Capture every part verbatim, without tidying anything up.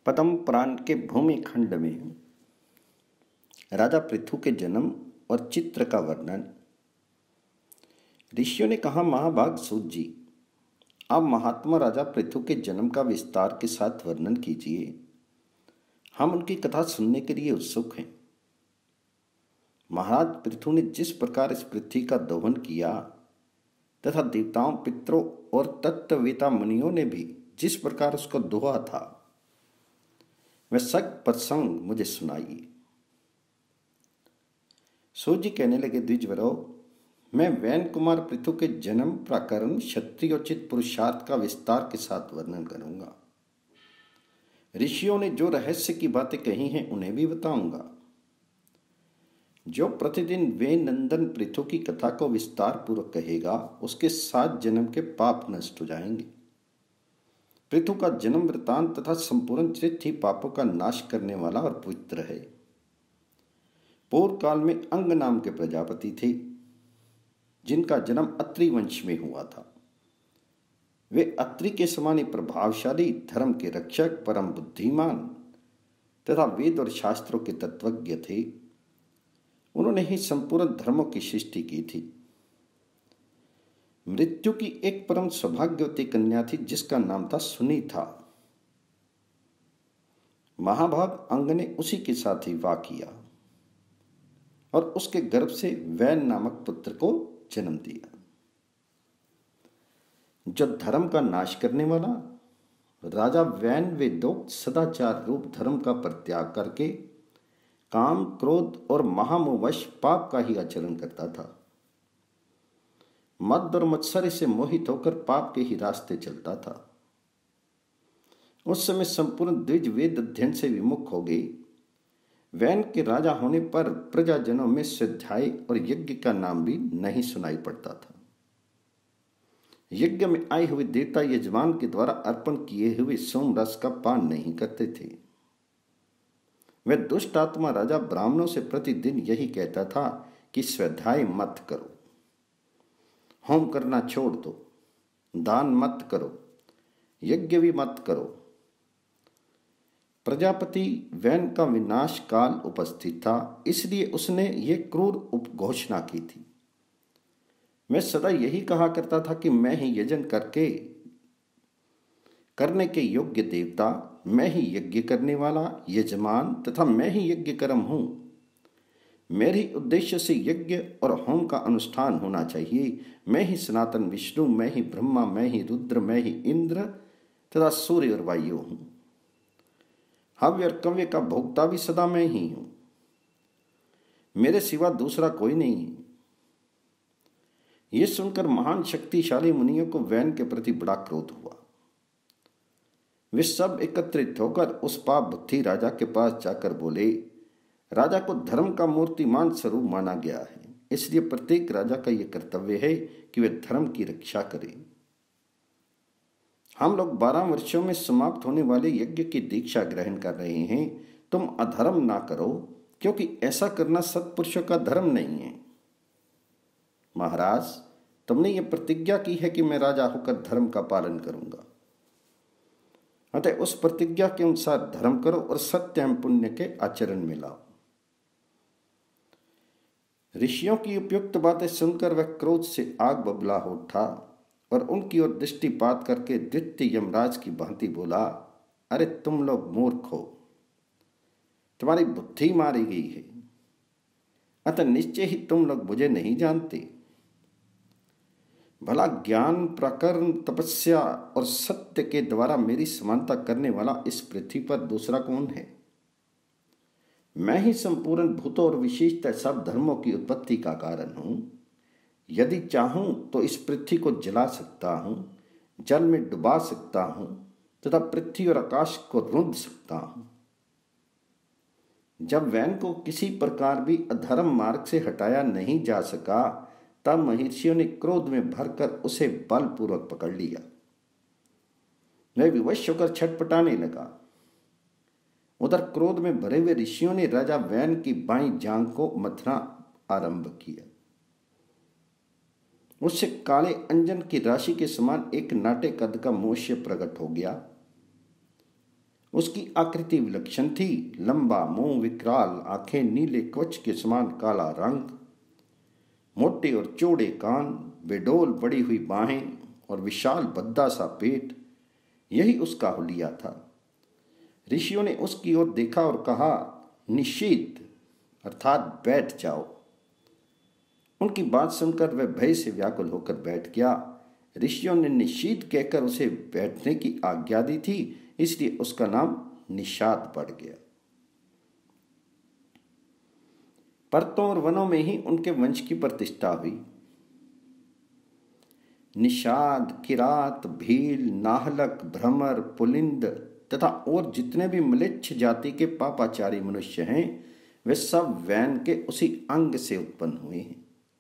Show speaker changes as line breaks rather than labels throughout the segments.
पद्म पुराण के भूमि खंड में राजा पृथु के जन्म और चित्र का वर्णन। ऋषियों ने कहा, महाभाग सूत जी, आप महात्मा राजा पृथु के जन्म का विस्तार के साथ वर्णन कीजिए। हम उनकी कथा सुनने के लिए उत्सुक हैं। महाराज पृथु ने जिस प्रकार इस पृथ्वी का दोहन किया तथा देवताओं, पितरों और तत्ववेता मुनियों ने भी जिस प्रकार उसको दोहा था, वह सब प्रसंग मुझे सुनाइए। सूत जी कहने लगे, द्विजवरो, मैं वैन कुमार पृथु के जन्म प्रकरण क्षत्रियोचित पुरुषार्थ का विस्तार के साथ वर्णन करूंगा। ऋषियों ने जो रहस्य की बातें कही हैं उन्हें भी बताऊंगा। जो प्रतिदिन वे नंदन पृथु की कथा को विस्तार पूर्वक कहेगा, उसके सात जन्म के पाप नष्ट हो जाएंगे। पृथु का जन्म वृतांत तथा संपूर्ण चरित्र ही पापों का नाश करने वाला और पवित्र है। पूर्व काल में अंग नाम के प्रजापति थे, जिनका जन्म अत्रि वंश में हुआ था। वे अत्रि के समान ही प्रभावशाली, धर्म के रक्षक, परम बुद्धिमान तथा वेद और शास्त्रों के तत्वज्ञ थे। उन्होंने ही संपूर्ण धर्मों की सृष्टि की थी। मृत्यु की एक परम सौभाग्यवती कन्या थी, जिसका नाम था सुनीता। महाभाग अंग ने उसी के साथ ही वाह किया और उसके गर्भ से वैन नामक पुत्र को जन्म दिया। जो धर्म का नाश करने वाला राजा वैन वेदोक्त सदाचार रूप धर्म का परित्याग करके काम, क्रोध और महामोहवश पाप का ही आचरण करता था। मद और मत्सर्य से मोहित होकर पाप के ही रास्ते चलता था। उस समय संपूर्ण द्विज वेद अध्ययन से विमुख हो गई। वैन के राजा होने पर प्रजाजनों में स्वाध्याय और यज्ञ का नाम भी नहीं सुनाई पड़ता था। यज्ञ में आए हुए देवता यजमान के द्वारा अर्पण किए हुए सोम रस का पान नहीं करते थे। वह दुष्ट आत्मा राजा ब्राह्मणों से प्रतिदिन यही कहता था कि स्वाध्याय मत करो, होम करना छोड़ दो, दान मत करो, यज्ञ भी मत करो। प्रजापति वैन का विनाश काल उपस्थित था, इसलिए उसने ये क्रूर उपघोषणा की थी। मैं सदा यही कहा करता था कि मैं ही यजन करके करने के योग्य देवता, मैं ही यज्ञ करने वाला यजमान तथा मैं ही यज्ञ कर्म हूं। मेरे उद्देश्य से यज्ञ और होम का अनुष्ठान होना चाहिए। मैं ही सनातन विष्णु, मैं ही ब्रह्मा, मैं ही रुद्र, मैं ही इंद्र तथा सूर्य और वायु हूं। हव्य और कव्य का भोक्ता भी सदा मैं ही हूं। मेरे सिवा दूसरा कोई नहीं है। यह सुनकर महान शक्तिशाली मुनियों को वैन के प्रति बड़ा क्रोध हुआ। वे सब एकत्रित होकर उस पाप बुद्धि राजा के पास जाकर बोले, राजा को धर्म का मूर्तिमान स्वरूप माना गया है, इसलिए प्रत्येक राजा का यह कर्तव्य है कि वे धर्म की रक्षा करें। हम लोग बारह वर्षों में समाप्त होने वाले यज्ञ की दीक्षा ग्रहण कर रहे हैं। तुम अधर्म ना करो, क्योंकि ऐसा करना सत्पुरुषों का धर्म नहीं है। महाराज, तुमने ये प्रतिज्ञा की है कि मैं राजा होकर धर्म का पालन करूंगा, अतः उस प्रतिज्ञा के अनुसार धर्म करो और सत्य एवं पुण्य के आचरण में लाओ। ऋषियों की उपयुक्त बातें सुनकर वह क्रोध से आग बबला हो उठा और उनकी ओर दृष्टिपात करके द्वितीय यमराज की भांति बोला, अरे तुम लोग मूर्ख हो, तुम्हारी बुद्धि मारी गई है, अतः निश्चय ही तुम लोग मुझे नहीं जानते। भला ज्ञान, प्रकरण, तपस्या और सत्य के द्वारा मेरी समानता करने वाला इस पृथ्वी पर दूसरा कौन है? मैं ही संपूर्ण भूतों और विशेषतः सब धर्मों की उत्पत्ति का कारण हूं। यदि चाहूं तो इस पृथ्वी को जला सकता हूं, जल में डुबा सकता हूं तथा पृथ्वी और आकाश को रुंध सकता हूं। जब वैन को किसी प्रकार भी अधर्म मार्ग से हटाया नहीं जा सका, तब महर्षियों ने क्रोध में भरकर उसे बलपूर्वक पकड़ लिया। वह विवश होकर छटपटाने लगा। उधर क्रोध में भरे हुए ऋषियों ने राजा वैन की बाईं जांघ को मथना आरंभ किया। उससे काले अंजन की राशि के समान एक नाटे कद का मनुष्य प्रकट हो गया। उसकी आकृति विलक्षण थी। लंबा मुंह, विकराल आंखें, नीले कवच के समान काला रंग, मोटे और चौड़े कान, बेडोल पड़ी हुई बाहें और विशाल भद्दा सा पेट, यही उसका हुलिया था। ऋषियों ने उसकी ओर देखा और कहा, निशीत अर्थात बैठ जाओ। उनकी बात सुनकर वह भय से व्याकुल होकर बैठ गया। ऋषियों ने निशीत कहकर उसे बैठने की आज्ञा दी थी, इसलिए उसका नाम निषाद पड़ गया। पर्वतों और वनों में ही उनके वंश की प्रतिष्ठा हुई। निषाद, किरात, भील, नाहलक, भ्रमर, पुलिंद तथा और जितने भी म्लेच्छ जाति के पापाचारी मनुष्य हैं, वे सब वैन के उसी अंग से उत्पन्न हुए हैं।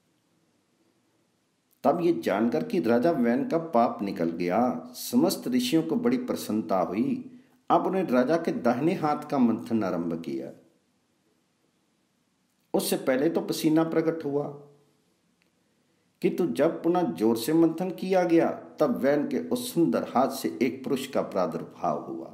तब ये जानकर कि राजा वैन का पाप निकल गया, समस्त ऋषियों को बड़ी प्रसन्नता हुई। अब उन्हें राजा के दाहिने हाथ का मंथन आरंभ किया। उससे पहले तो पसीना प्रकट हुआ, किंतु जब पुनः जोर से मंथन किया गया तब वैन के उस सुंदर हाथ से एक पुरुष का प्रादुर्भाव हुआ,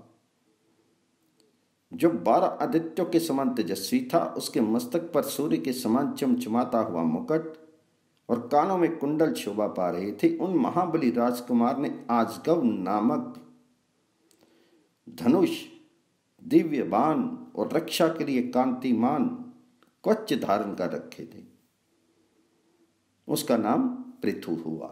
जो बारह आदित्यों के समान तेजस्वी था। उसके मस्तक पर सूर्य के समान चमचमाता हुआ मुकुट और कानों में कुंडल शोभा पा रहे थे। उन महाबली राजकुमार ने आजगव नामक धनुष, दिव्य बाण और रक्षा के लिए कांतिमान कवच धारण कर रखे थे। उसका नाम पृथु हुआ।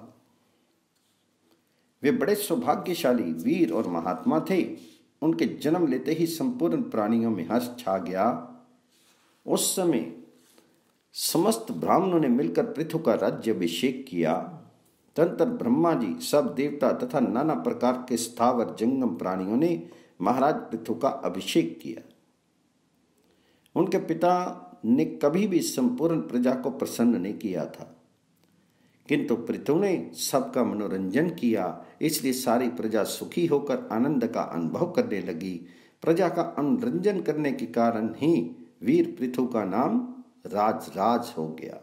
वे बड़े सौभाग्यशाली वीर और महात्मा थे। उनके जन्म लेते ही संपूर्ण प्राणियों में हर्ष छा गया। उस समय समस्त ब्राह्मणों ने मिलकर पृथु का राज्य अभिषेक किया। तंत्र ब्रह्मा जी, सब देवता तथा नाना प्रकार के स्थावर जंगम प्राणियों ने महाराज पृथु का अभिषेक किया। उनके पिता ने कभी भी संपूर्ण प्रजा को प्रसन्न नहीं किया था, किंतु पृथु ने सबका मनोरंजन किया, इसलिए सारी प्रजा सुखी होकर आनंद का अनुभव करने लगी। प्रजा का मनोरंजन करने के कारण ही वीर पृथु का नाम राज राज हो गया।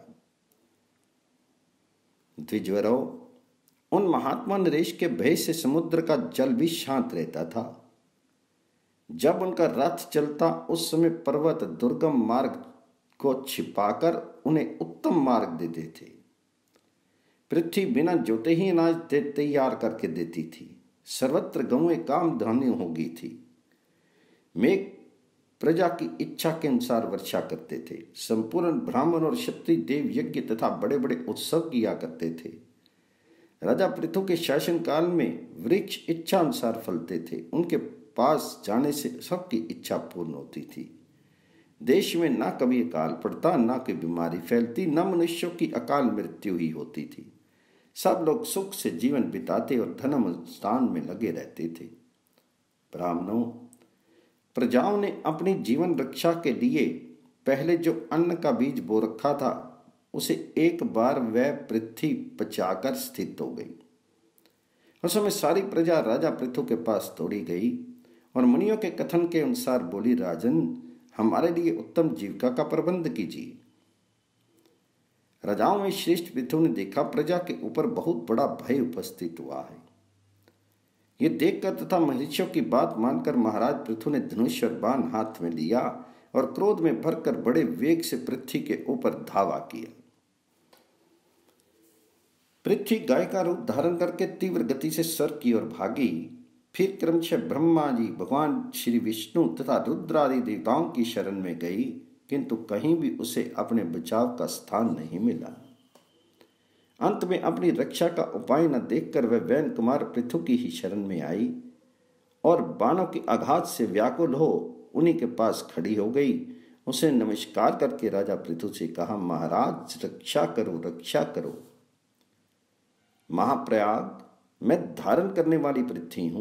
द्विजवरो, उन महात्मा नरेश के भय से समुद्र का जल भी शांत रहता था। जब उनका रथ चलता उस समय पर्वत दुर्गम मार्ग को छिपाकर उन्हें उत्तम मार्ग देते थे। पृथ्वी बिना जोते ही अनाज तैयार करके देती थी। सर्वत्र गौएं काम धान्य हो गई थी। मेघ प्रजा की इच्छा के अनुसार वर्षा करते थे। संपूर्ण ब्राह्मण और क्षत्रिय देव यज्ञ तथा बड़े बड़े उत्सव किया करते थे। राजा पृथु के शासन काल में वृक्ष इच्छा अनुसार फलते थे। उनके पास जाने से सबकी इच्छा पूर्ण होती थी। देश में ना कभी अकाल पड़ता, ना कोई बीमारी फैलती, न मनुष्यों की अकाल मृत्यु ही होती थी। सब लोग सुख से जीवन बिताते और धर्म अनुष्ठान में लगे रहते थे। ब्राह्मणों, प्रजाओं ने अपनी जीवन रक्षा के लिए पहले जो अन्न का बीज बो रखा था, उसे एक बार वह पृथ्वी पचाकर स्थित हो गई। उस समय सारी प्रजा राजा पृथु के पास दौड़ी गई और मुनियों के कथन के अनुसार बोली, राजन, हमारे लिए उत्तम जीविका का प्रबंध कीजिए। राजाओं में श्रेष्ठ पृथु ने देखा प्रजा के ऊपर बहुत बड़ा भय उपस्थित हुआ है। ये देखकर तथा महर्षियों की बात मानकर महाराज पृथु ने धनुष और बाण हाथ में लिया और क्रोध में भरकर बड़े वेग से पृथ्वी के ऊपर धावा किया। पृथ्वी गाय का रूप धारण करके तीव्र गति से स्वर्ग की ओर भागी। फिर क्रमशः ब्रह्मा जी, भगवान श्री विष्णु तथा रुद्रादि देवताओं की शरण में गई, किंतु कहीं भी उसे अपने बचाव का स्थान नहीं मिला। अंत में अपनी रक्षा का उपाय न देखकर वह वैन कुमार पृथु की ही शरण में आई और बाणों के आघात से व्याकुल हो उन्हीं के पास खड़ी हो गई। उसे नमस्कार करके राजा पृथु से कहा, महाराज, रक्षा करो, रक्षा करो। महाप्रयाग, मैं धारण करने वाली पृथ्वी हूं।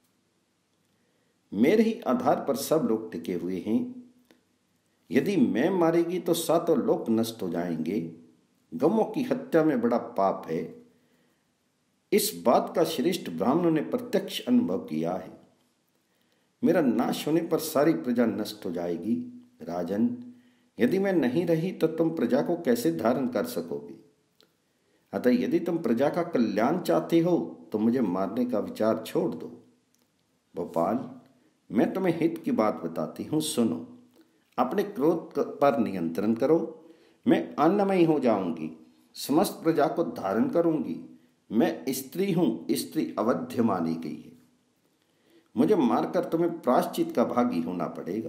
मेरे ही आधार पर सब लोग टिके हुए हैं। यदि मैं मारेगी तो सातों लोक नष्ट हो जाएंगे। गौओं की हत्या में बड़ा पाप है। इस बात का श्रेष्ठ ब्राह्मणों ने प्रत्यक्ष अनुभव किया है। मेरा नाश होने पर सारी प्रजा नष्ट हो जाएगी। राजन, यदि मैं नहीं रही तो तुम प्रजा को कैसे धारण कर सकोगे? अतः यदि तुम प्रजा का कल्याण चाहते हो तो मुझे मारने का विचार छोड़ दो। भोपाल, मैं तुम्हें हित की बात बताती हूं, सुनो। अपने क्रोध पर नियंत्रण करो। मैं अन्नमयी हो जाऊंगी, समस्त प्रजा को धारण करूंगी। मैं स्त्री हूं, स्त्री अवध्य मानी गई है। मुझे मारकर तुम्हें प्रायश्चित का भागी होना पड़ेगा।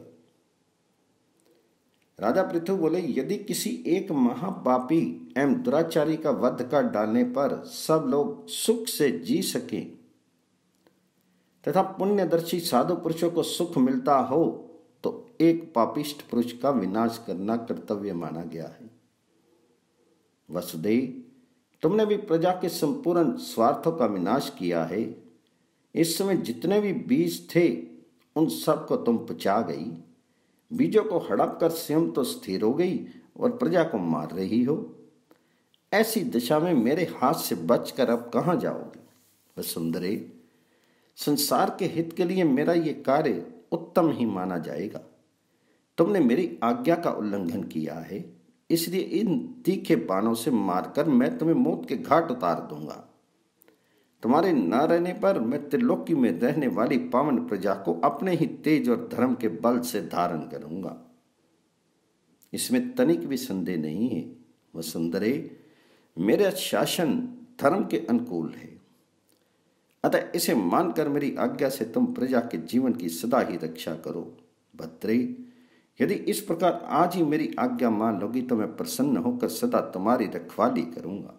राजा पृथु बोले, यदि किसी एक महापापी एवं दुराचारी का वध कर डालने पर सब लोग सुख से जी सके तथा पुण्यदर्शी साधु पुरुषों को सुख मिलता हो तो एक पापिष्ठ पुरुष का विनाश करना कर्तव्य माना गया है। वसुदेव, तुमने भी प्रजा के संपूर्ण स्वार्थों का विनाश किया है। इस समय जितने भी बीज थे उन सब को तुम पचा गई। बीजों को हड़प कर स्वयं तो स्थिर हो गई और प्रजा को मार रही हो। ऐसी दशा में मेरे हाथ से बचकर अब कहां जाओगे? वसुंधरे, संसार के हित के लिए मेरा ये कार्य उत्तम ही माना जाएगा। तुमने मेरी आज्ञा का उल्लंघन किया है, इसलिए इन तीखे बाणों से मारकर मैं तुम्हें मौत के घाट उतार दूंगा। तुम्हारे न रहने पर मैं त्रिलोकी में रहने वाली पावन प्रजा को अपने ही तेज और धर्म के बल से धारण करूंगा। इसमें तनिक भी संदेह नहीं है। वसुंधरे, मेरा शासन धर्म के अनुकूल है, अतः इसे मानकर मेरी आज्ञा से तुम प्रजा के जीवन की सदा ही रक्षा करो। भद्रे, यदि इस प्रकार आज ही मेरी आज्ञा मान लोगी तो मैं प्रसन्न होकर सदा तुम्हारी रखवाली करूंगा।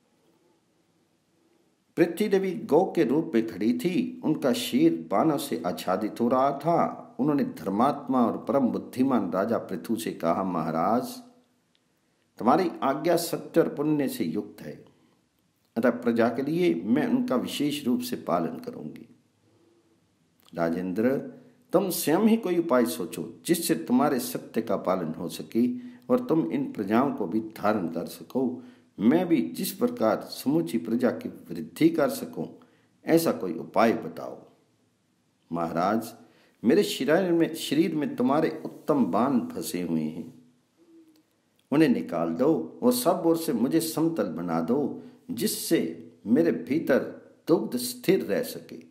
पृथ्वी देवी गौ के रूप में खड़ी थी। उनका शीर बाणों से आच्छादित हो रहा था। उन्होंने धर्मात्मा और परम बुद्धिमान राजा पृथु से कहा, महाराज, तुम्हारी आज्ञा सत्य और पुण्य से युक्त है, अतः प्रजा के लिए मैं उनका विशेष रूप से पालन करूंगी। राजेंद्र, तुम स्वयं ही कोई उपाय सोचो जिससे तुम्हारे सत्य का पालन हो सके और तुम इन प्रजाओं को भी धारण कर सको। मैं भी जिस प्रकार समूची प्रजा की वृद्धि कर सकूं, ऐसा कोई उपाय बताओ। महाराज, मेरे शरीर में शरीर में तुम्हारे उत्तम बाण फंसे हुए हैं, उन्हें निकाल दो और सब ओर से मुझे समतल बना दो, जिससे मेरे भीतर दुग्ध स्थिर रह सके।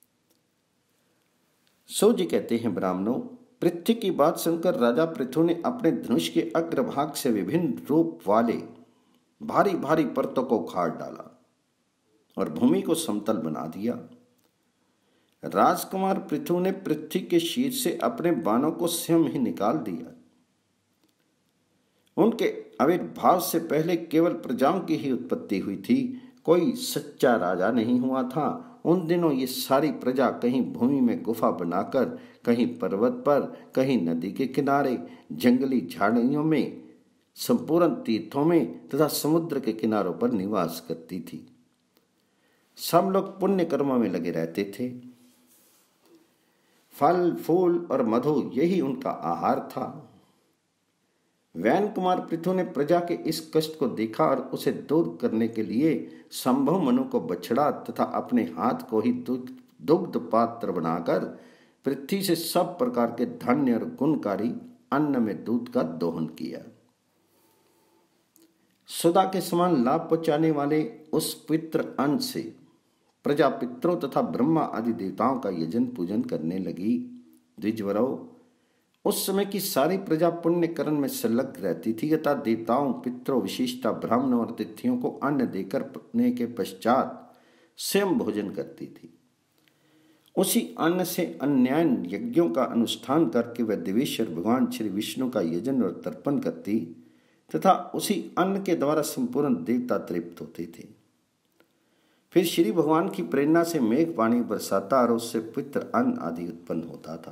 सो जी कहते हैं, ब्राह्मणों, पृथ्वी की बात सुनकर राजा पृथु ने अपने धनुष के अग्रभाग से विभिन्न रूप वाले भारी भारी पर्तों को उखाड़ डाला और भूमि को समतल बना दिया। राजकुमार पृथु ने पृथ्वी के शीर से अपने बाणों को स्वयं ही निकाल दिया। उनके आविर्भाव से पहले केवल प्रजाओं की ही उत्पत्ति हुई थी, कोई सच्चा राजा नहीं हुआ था। उन दिनों ये सारी प्रजा कहीं भूमि में गुफा बनाकर, कहीं पर्वत पर, कहीं नदी के किनारे, जंगली झाड़ियों में, संपूर्ण तीर्थों में तथा समुद्र के किनारों पर निवास करती थी। सब लोग पुण्य कर्मों में लगे रहते थे। फल, फूल और मधु यही उनका आहार था। वैन कुमार पृथु ने प्रजा के इस कष्ट को देखा और उसे दूर करने के लिए संभव मनु को बछड़ा तथा अपने हाथ को ही दुग्ध पात्र बनाकर पृथ्वी से सब प्रकार के धन्य और गुणकारी अन्न में दूध का दोहन किया। सुधा के समान लाभ पहुंचाने वाले उस पवित्र अन्न से प्रजा पितरों तथा ब्रह्मा आदि देवताओं का यजन पूजन करने लगी। द्विजवरों, उस समय की सारी प्रजा पुण्य कर्म में संलग्न रहती थी, अतः देवताओं, पितरों, विशेषता ब्राह्मणों और अतिथियों को अन्न देकर पकने के पश्चात स्वयं भोजन करती थी। उसी अन्न से अन्याय यज्ञों का अनुष्ठान करके वह देवेश्वर भगवान श्री विष्णु का यजन और तर्पण करती तथा उसी अन्न के द्वारा संपूर्ण देवता तृप्त होते थे। फिर श्री भगवान की प्रेरणा से मेघ पानी बरसाता और उससे पवित्र अन्न आदि उत्पन्न होता था।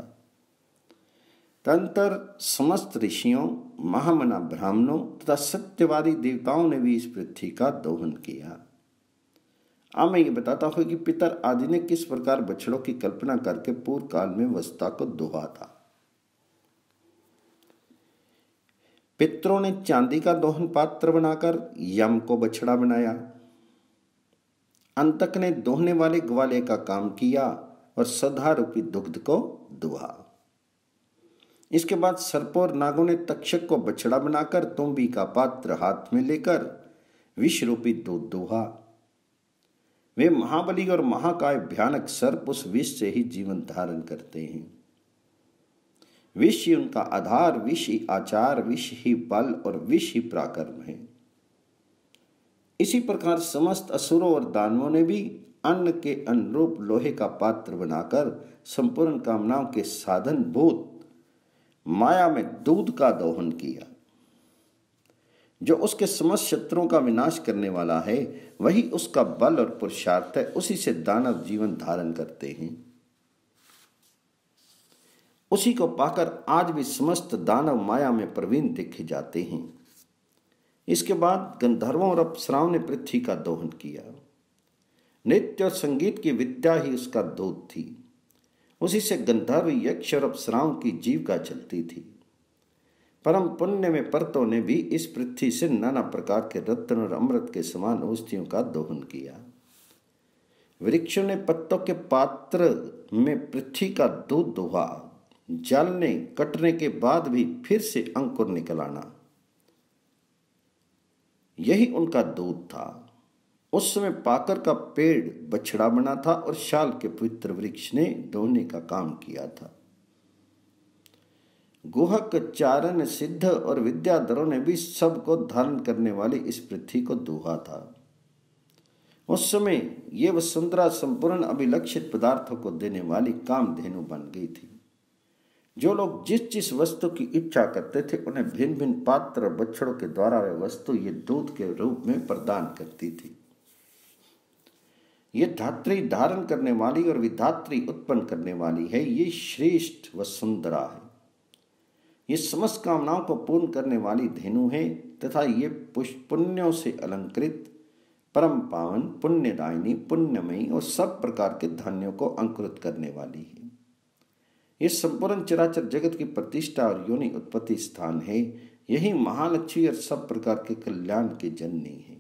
तदंतर समस्त ऋषियों, महामना ब्राह्मणों तथा सत्यवादी देवताओं ने भी इस पृथ्वी का दोहन किया। अब मैं ये बताता हूं कि पितर आदि ने किस प्रकार बछड़ों की कल्पना करके पूर्व काल में वस्ता को दोहा था। पितरों ने चांदी का दोहन पात्र बनाकर यम को बछड़ा बनाया। अंतक ने दोहने वाले ग्वाले का काम किया और सदा रूपी दुग्ध को दुहा। इसके बाद सर्पों और नागों ने तक्षक को बछड़ा बनाकर तुम्बी का पात्र हाथ में लेकर विष रूपी दूध दुहा। वे महाबली और महाकाय भयानक सर्प उस विष से ही जीवन धारण करते हैं। विष ही उनका आधार, विष ही आचार, विष ही बल और विष ही पराक्रम है। इसी प्रकार समस्त असुरों और दानवों ने भी अन्न के अनुरूप लोहे का पात्र बनाकर संपूर्ण कामनाओं के साधन भूत माया में दूध का दोहन किया। जो उसके समस्त शत्रुओं का विनाश करने वाला है वही उसका बल और पुरुषार्थ है, उसी से दानव जीवन धारण करते हैं। उसी को पाकर आज भी समस्त दानव माया में प्रवीण देखे जाते हैं। इसके बाद गंधर्वों और अप्सराओं ने पृथ्वी का दोहन किया। नृत्य और संगीत की विद्या ही उसका दूध थी। उसी से गंधर्व, यक्ष और अप्सराओं की जीविका चलती थी। परम पुण्य में परतों ने भी इस पृथ्वी से नाना प्रकार के रत्न और अमृत के समान औषधियों का दोहन किया। वृक्षों ने पत्तों के पात्र में पृथ्वी का दूध दोहा, जलने कटने के बाद भी फिर से अंकुर निकल आना, यही उनका दूध था। उस समय पाकर का पेड़ बछड़ा बना था और शाल के पवित्र वृक्ष ने दोहने का काम किया था। गुहक, चारण, सिद्ध और विद्याधरों ने भी सबको धारण करने वाली इस पृथ्वी को दोहा था। उस समय ये वसुंधरा संपूर्ण अभिलक्षित पदार्थों को देने वाली कामधेनु बन गई थी। जो लोग जिस जिस वस्तु की इच्छा करते थे उन्हें भिन्न भिन्न पात्र और बछड़ों के द्वारा वह वस्तु ये दूध के रूप में प्रदान करती थी। ये धात्री धारण करने वाली और विधात्री उत्पन्न करने वाली है। ये श्रेष्ठ वसुंधरा है। ये समस्त कामनाओं को पूर्ण करने वाली धेनु है तथा ये पुण्यों से अलंकृत, परम पावन, पुण्यदायिनी, पुण्यमयी और सब प्रकार के धान्यों को अंकुरित करने वाली है। ये संपूर्ण चराचर जगत की प्रतिष्ठा और योनि उत्पत्ति स्थान है। यही महालक्ष्मी और सब प्रकार के कल्याण की जननी है।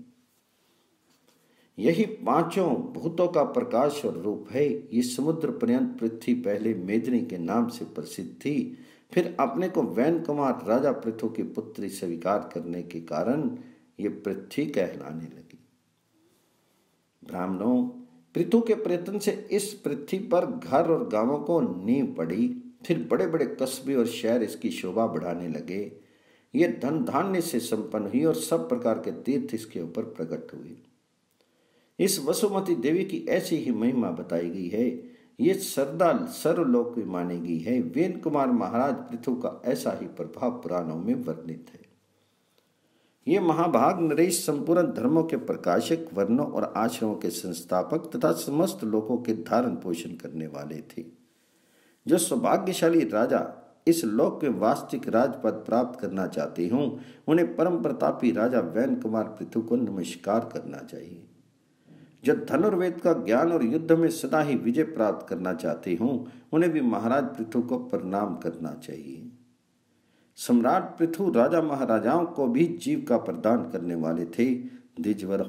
यही पांचों भूतों का प्रकाश और रूप है। ये समुद्र पर्यंत पृथ्वी पहले मेदिनी के नाम से प्रसिद्ध थी, फिर अपने को वैन कुमार राजा पृथु की पुत्री स्वीकार करने के कारण ये पृथ्वी कहलाने लगी। ब्राह्मणों, पृथु के प्रयत्न से इस पृथ्वी पर घर और गांवों को नींव पड़ी, फिर बड़े बड़े कस्बे और शहर इसकी शोभा बढ़ाने लगे। ये धन धान्य से संपन्न हुई और सब प्रकार के तीर्थ इसके ऊपर प्रकट हुए। इस वसुमती देवी की ऐसी ही महिमा बताई गई है। ये सरदा सर्वलोक में मानी गई है। वेन कुमार महाराज पृथु का ऐसा ही प्रभाव पुराणों में वर्णित है। ये महाभाग नरेश संपूर्ण धर्मों के प्रकाशक, वर्णों और आश्रमों के संस्थापक तथा समस्त लोगों के धारण पोषण करने वाले थे। जो सौभाग्यशाली राजा इस लोक में वास्तविक राजपद प्राप्त करना चाहते हों, उन्हें परम प्रतापी राजा वैन कुमार पृथु को नमस्कार करना चाहिए। जो धनुर्वेद का ज्ञान और युद्ध में सदा ही विजय प्राप्त करना चाहते हों, उन्हें भी महाराज पृथु को प्रणाम करना चाहिए। सम्राट पृथु राजा महाराजाओं को भी जीविका प्रदान करने वाले थे। द्विजवर,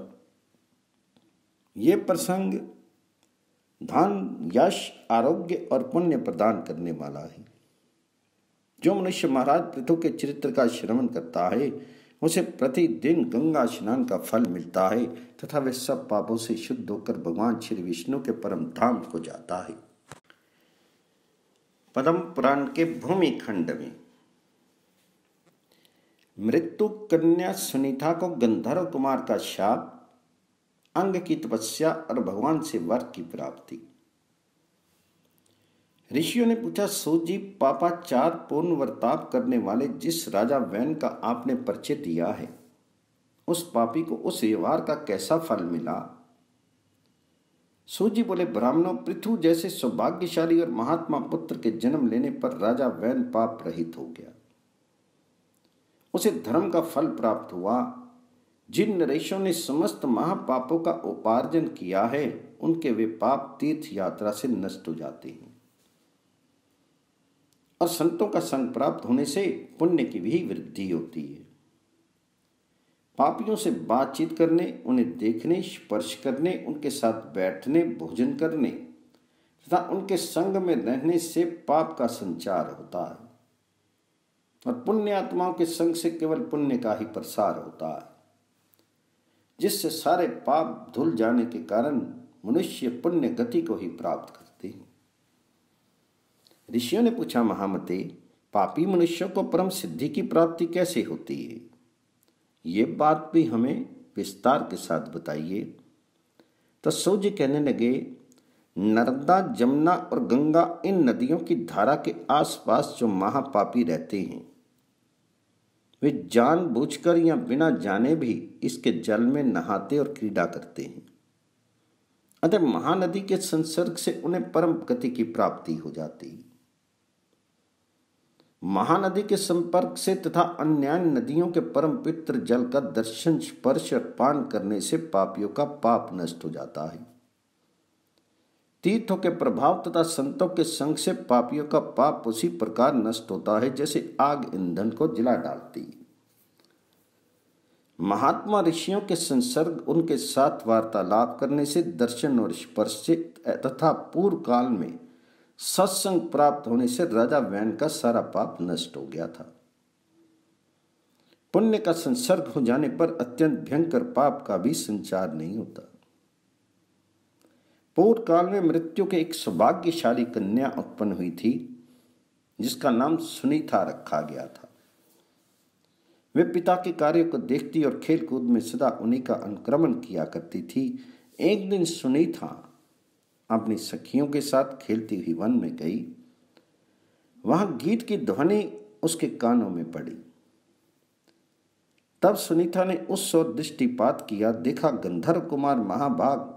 ये प्रसंग धन, यश, आरोग्य और पुण्य प्रदान करने वाला है। जो मनुष्य महाराज पृथु के चरित्र का श्रवण करता है उसे प्रतिदिन गंगा स्नान का फल मिलता है तथा वे सब पापों से शुद्ध होकर भगवान श्री विष्णु के परम धाम को जाता है। पद्म पुराण के भूमि खंड में मृत्यु कन्या सुनीता को गंधर्व कुमार का शाप, अंग की तपस्या और भगवान से वर की प्राप्ति। ऋषियों ने पूछा, सूजी पापा चार पूर्ण वर्ताप करने वाले जिस राजा वैन का आपने परिचय दिया है, उस पापी को उस व्यवहार का कैसा फल मिला? सूजी बोले, ब्राह्मणों, पृथु जैसे सौभाग्यशाली और महात्मा पुत्र के जन्म लेने पर राजा वैन पाप रहित हो गया। उसे धर्म का फल प्राप्त हुआ। जिन नरेशों ने समस्त महापापों का उपार्जन किया है उनके वे पाप तीर्थ यात्रा से नष्ट हो जाते हैं और संतों का संग प्राप्त होने से पुण्य की भी वृद्धि होती है। पापियों से बातचीत करने, उन्हें देखने, स्पर्श करने, उनके साथ बैठने, भोजन करने तथा उनके संग में रहने से पाप का संचार होता है और पुण्य आत्माओं के संग से केवल पुण्य का ही प्रसार होता है, जिससे सारे पाप धुल जाने के कारण मनुष्य पुण्य गति को ही प्राप्त करते हैं। ऋषियों ने पूछा, महामते, पापी मनुष्यों को परम सिद्धि की प्राप्ति कैसे होती है, ये बात भी हमें विस्तार के साथ बताइए। तो सूर्य जी कहने लगे, नर्मदा, जमुना और गंगा, इन नदियों की धारा के आसपास जो महापापी रहते हैं वे जानबूझकर या बिना जाने भी इसके जल में नहाते और क्रीड़ा करते हैं। अतः महानदी के संसर्ग से उन्हें परम गति की प्राप्ति हो जाती है। महानदी के संपर्क से तथा अन्य नदियों के परम पवित्र जल का दर्शन, स्पर्श और पान करने से पापियों का पाप नष्ट हो जाता है। तीर्थों के प्रभाव तथा संतों के संग से पापियों का पाप उसी प्रकार नष्ट होता है जैसे आग ईंधन को जला डालती है। महात्मा ऋषियों के संसर्ग, उनके साथ वार्तालाप करने से, दर्शन और स्पर्श से तथा पूर्व काल में सत्संग प्राप्त होने से राजा वैन का सारा पाप नष्ट हो गया था। पुण्य का संसर्ग हो जाने पर अत्यंत भयंकर पाप का भी संचार नहीं होता। पूर्व काल में मृत्यु के एक सौभाग्यशाली कन्या उत्पन्न हुई थी जिसका नाम सुनीता रखा गया था। वे पिता के कार्य को देखती और खेल कूद में सदा उन्हीं का अनुक्रमण किया करती थी। एक दिन सुनीता अपनी सखियों के साथ खेलती हुई वन में गई। वहां गीत की ध्वनि उसके कानों में पड़ी। तब सुनीता ने उस ओर दृष्टिपात किया। देखा गंधर्व कुमार महाभाग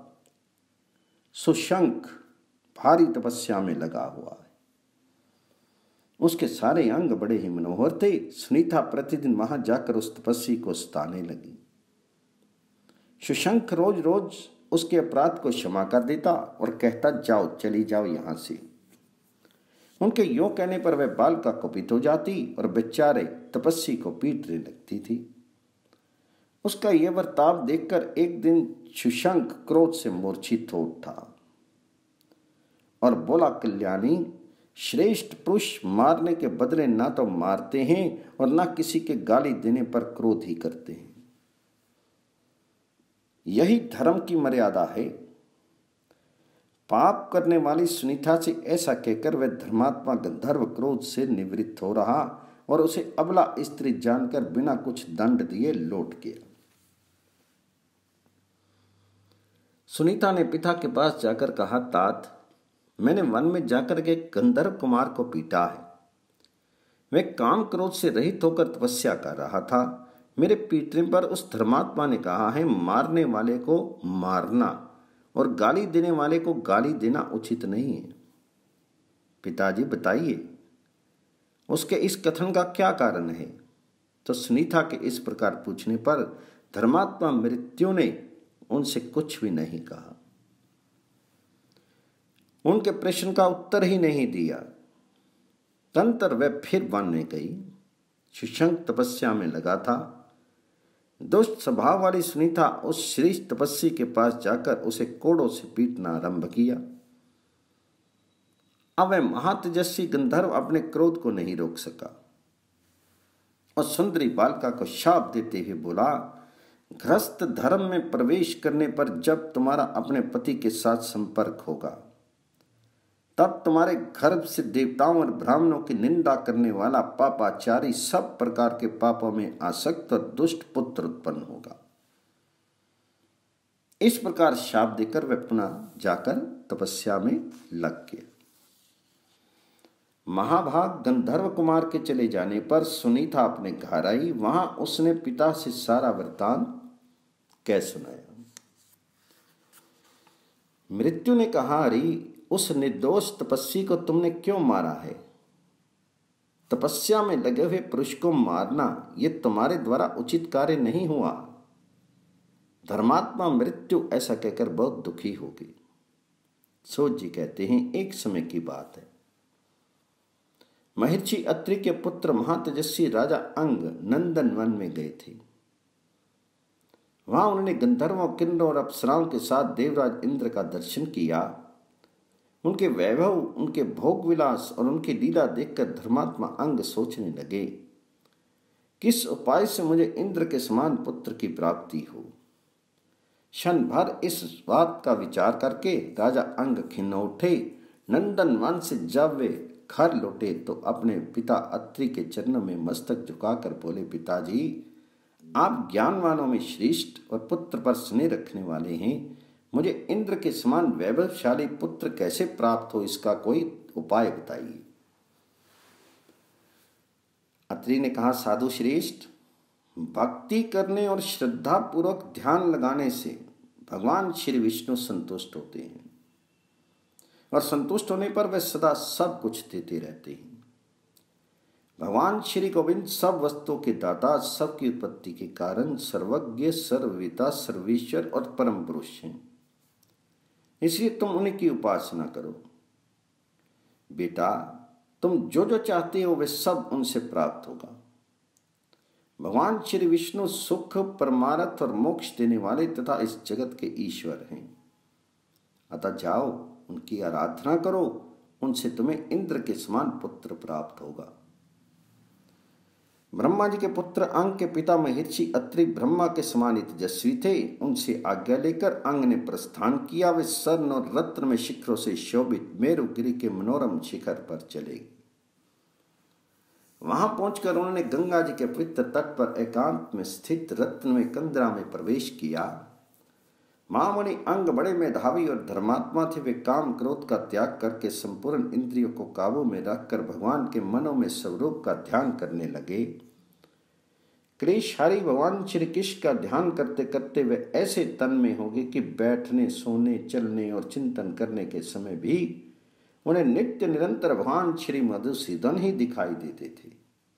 सुशंख भारी तपस्या में लगा हुआ है। उसके सारे अंग बड़े ही मनोहर थे। सुनीता प्रतिदिन वहां जाकर उस तपस्वी को सताने लगी। सुशंख रोज रोज उसके अपराध को क्षमा कर देता और कहता, जाओ, चली जाओ यहां से। उनके यूं कहने पर वह बाल का कुपित हो जाती और बेचारे तपस्वी को पीटने लगती थी। उसका यह बर्ताव देखकर एक दिन सुशंख क्रोध से मूर्छित हो उठा और बोला, कल्याणी, श्रेष्ठ पुरुष मारने के बदले ना तो मारते हैं और ना किसी के गाली देने पर क्रोध ही करते हैं। यही धर्म की मर्यादा है। पाप करने वाली सुनीता से ऐसा कहकर वह धर्मात्मा गंधर्व क्रोध से निवृत्त हो रहा और उसे अबला स्त्री जानकर बिना कुछ दंड दिए लौट गया। सुनीता ने पिता के पास जाकर कहा, तात, मैंने वन में जाकर के गंधर्व कुमार को पीटा है। वह काम क्रोध से रहित होकर तपस्या कर रहा था। मेरे पीटने पर उस धर्मात्मा ने कहा है, मारने वाले को मारना और गाली देने वाले को गाली देना उचित नहीं है। पिताजी बताइए, उसके इस कथन का क्या कारण है? तो सुनीता के इस प्रकार पूछने पर धर्मात्मा मृत्यु ने उनसे कुछ भी नहीं कहा, उनके प्रश्न का उत्तर ही नहीं दिया। तंत्र वह फिर वन में गई। सुशंख तपस्या में लगा था। दुष्ट स्वभाव वाली सुनीता उस श्रेष्ठ तपस्वी के पास जाकर उसे कोड़ों से पीटना आरंभ किया। अब वह महातेजस्वी गंधर्व अपने क्रोध को नहीं रोक सका और सुंदरी बालिका को शाप देते हुए बोला, गृहस्थ धर्म में प्रवेश करने पर जब तुम्हारा अपने पति के साथ संपर्क होगा तब तुम्हारे गर्भ से देवताओं और ब्राह्मणों की निंदा करने वाला पापाचारी सब प्रकार के पापों में आसक्त और दुष्ट पुत्र उत्पन्न होगा। इस प्रकार शाप देकर वह पुनः जाकर तपस्या में लग गया। महाभाग गंधर्व कुमार के चले जाने पर सुनीता अपने घर आई। वहां उसने पिता से सारा वृत्तांत कह सुनाया। मृत्यु ने कहा, अरे, उस निर्दोष तपस्वी को तुमने क्यों मारा है? तपस्या में लगे हुए पुरुष को मारना यह तुम्हारे द्वारा उचित कार्य नहीं हुआ। धर्मात्मा मृत्यु ऐसा कहकर बहुत दुखी होगी। सूत जी कहते हैं, एक समय की बात है। महर्षि अत्रि के पुत्र महातेजस्वी राजा अंग नंदन वन में गए थे। वहां उन्होंने गंधर्वों, किन्नरों और अप्सराओं के साथ देवराज इंद्र का दर्शन किया। उनके वैभव, उनके भोग विलास और उनकी लीला देखकर धर्मात्मा अंग सोचने लगे, किस उपाय से मुझे इंद्र के समान पुत्र की प्राप्ति हो। क्षण भर इस बात का विचार करके राजा अंग खिन्न उठे। नंदन वन से जब वे घर लौटे तो अपने पिता अत्रि के चरणों में मस्तक झुकाकर बोले, पिताजी, आप ज्ञानवानों में श्रेष्ठ और पुत्र पर स्नेह रखने वाले हैं। मुझे इंद्र के समान वैभवशाली पुत्र कैसे प्राप्त हो, इसका कोई उपाय बताइए। अत्रि ने कहा, साधु श्रेष्ठ, भक्ति करने और श्रद्धा पूर्वक ध्यान लगाने से भगवान श्री विष्णु संतुष्ट होते हैं और संतुष्ट होने पर वे सदा सब कुछ देते रहते हैं। भगवान श्री गोविंद सब वस्तुओं के दाता, सबकी उत्पत्ति के कारण, सर्वज्ञ, सर्ववेता, सर्वेश्वर और परम पुरुष हैं। इसलिए तुम उन्हीं की उपासना करो। बेटा, तुम जो जो चाहते हो वे सब उनसे प्राप्त होगा। भगवान श्री विष्णु सुख, परमार्थ और मोक्ष देने वाले तथा इस जगत के ईश्वर हैं। अतः जाओ, उनकी आराधना करो, उनसे तुम्हें इंद्र के समान पुत्र प्राप्त होगा। ब्रह्मा जी के पुत्र अंग के पिता महर्षि अत्रि ब्रह्मा के समान तेजस्वी थे। उनसे आज्ञा लेकर अंग ने प्रस्थान किया। वे स्वर्ण और रत्न में शिखरों से शोभित मेरुगिरी के मनोरम शिखर पर चले। वहां पहुंचकर उन्होंने गंगा जी के पवित्र तट पर एकांत में स्थित रत्न में कंदरा में प्रवेश किया। महामुनि अंग बड़े मेधावी और धर्मात्मा थे। वे काम क्रोध का त्याग करके संपूर्ण इंद्रियों को काबू में रखकर भगवान के मनों में स्वरूप का ध्यान करने लगे। क्लेशहारी भगवान श्री कृष्ण का ध्यान करते करते वे ऐसे तन में हो गए कि बैठने, सोने, चलने और चिंतन करने के समय भी उन्हें नित्य निरंतर भगवान श्री मधुसूदन ही दिखाई देते थे।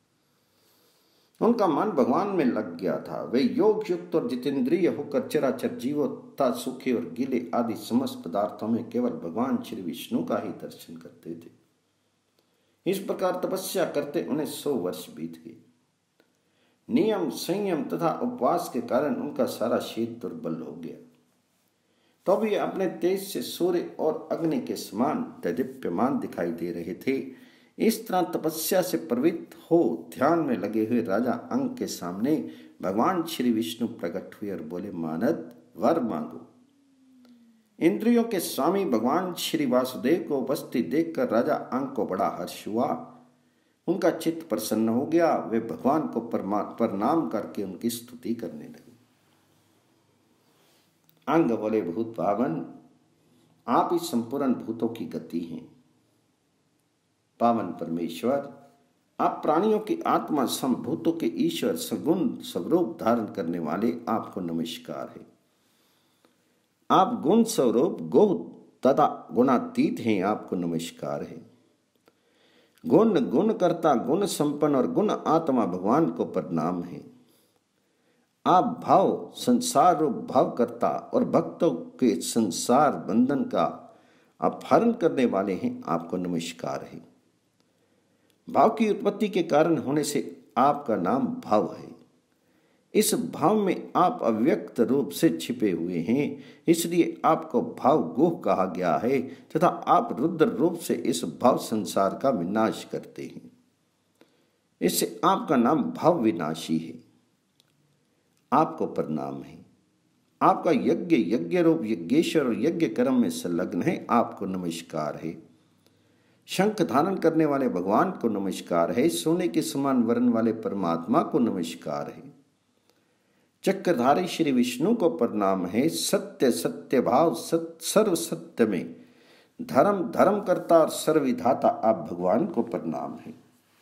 उनका मन भगवान में लग गया था। वे योग युक्त और जितेंद्रिय होकर चराचर जीवों तथा सूखे और गीले आदि समस्त पदार्थों में केवल भगवान श्री विष्णु का ही दर्शन करते थे। इस प्रकार तपस्या करते उन्हें सौ वर्ष बीत गए। नियम, संयम तथा उपवास के कारण उनका सारा शरीर दुर्बल हो गया। तो भी अपने तेज से सूर्य और अग्नि के समान दैदीप्यमान दिखाई दे रहे थे। इस तरह तपस्या से प्रवृत्त हो ध्यान में लगे हुए राजा अंग के सामने भगवान श्री विष्णु प्रकट हुए और बोले, मानद, वर मांगो। इंद्रियों के स्वामी भगवान श्री वासुदेव को उपस्थित देखकर राजा अंग को बड़ा हर्ष हुआ। उनका चित्त प्रसन्न हो गया। वे भगवान को प्रणाम करके उनकी स्तुति करने लगे। अंग बोले, भूत पावन, आप ही संपूर्ण भूतों की गति हैं। पावन परमेश्वर, आप प्राणियों की आत्मा, संभूतों के ईश्वर, सगुण स्वरूप धारण करने वाले, आपको नमस्कार है। आप गुण स्वरूप गो तथा गुणातीत हैं, आपको नमस्कार है। गुण गुण करता, गुण संपन्न और गुण आत्मा भगवान को प्रणाम है। आप भाव संसार रूप भाव करता और भक्तों के संसार बंधन का अपहरण करने वाले हैं, आपको नमस्कार है। भाव की उत्पत्ति के कारण होने से आपका नाम भाव है। इस भाव में आप अव्यक्त रूप से छिपे हुए हैं, इसलिए आपको भाव गुह कहा गया है तथा आप रुद्र रूप से इस भाव संसार का विनाश करते हैं। इससे आपका नाम भाव विनाशी है। आपको प्रणाम है। आपका यज्ञ यज्ञ रूप यज्ञेश्वर और यज्ञ कर्म में संलग्न है, आपको नमस्कार है। शंख धारण करने वाले भगवान को नमस्कार है। सोने के समान वर्ण वाले परमात्मा को नमस्कार है। चक्रधारी श्री विष्णु को प्रणाम है। सत्य सत्य भाव सत्य सर्व सत्य में धर्म धर्म करता और सर्वविधाता आप भगवान को प्रणाम है।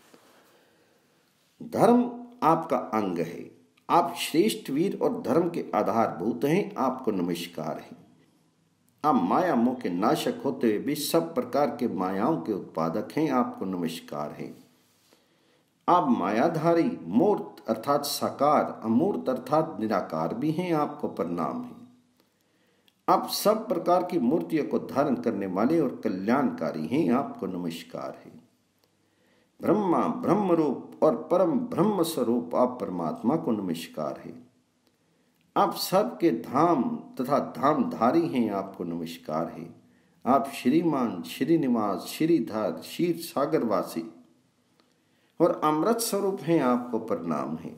धर्म आपका अंग है। आप श्रेष्ठ वीर और धर्म के आधारभूत हैं, आपको नमस्कार है। आप माया मोह के नाशक होते हुए भी सब प्रकार के मायाओं के उत्पादक हैं, आपको नमस्कार है। आप मायाधारी, मूर्त अर्थात साकार, अमूर्त अर्थात निराकार भी हैं, आपको प्रणाम है। आप सब प्रकार की मूर्तियों को धारण करने वाले और कल्याणकारी हैं, आपको नमस्कार है। ब्रह्मा ब्रह्म रूप और परम ब्रह्म स्वरूप आप परमात्मा को नमस्कार है। आप सबके धाम तथा धामधारी हैं, आपको नमस्कार है। आप श्रीमान, श्रीनिवास, श्रीधर, क्षीर सागरवासी और अमृत स्वरूप हैं, आपको प्रणाम है।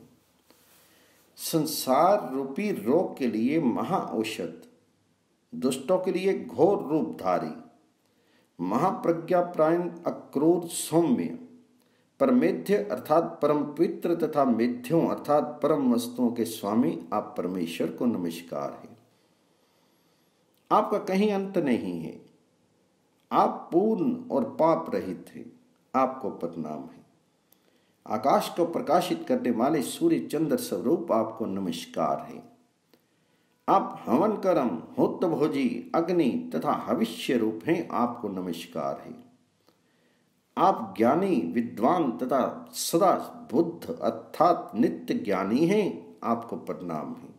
संसार रूपी रोग के लिए महाऔषध, दुष्टों के लिए घोर रूपधारी, महाप्रज्ञाप्रायण, अक्रूर, सौम्य, परमेध्य अर्थात परम पवित्र तथा मेध्यों अर्थात परम वस्तुओं के स्वामी आप परमेश्वर को नमस्कार है। आपका कहीं अंत नहीं है, आप पूर्ण और पाप रहित हैं, आपको प्रणाम है। आकाश को प्रकाशित करने वाले सूर्य चंद्र स्वरूप आपको नमस्कार है। आप हवन कर्म, होतभोजी, अग्नि तथा हविष्य रूप हैं, आपको नमस्कार है। आप ज्ञानी, विद्वान तथा सदा बुद्ध अर्थात नित्य ज्ञानी हैं, आपको प्रणाम है।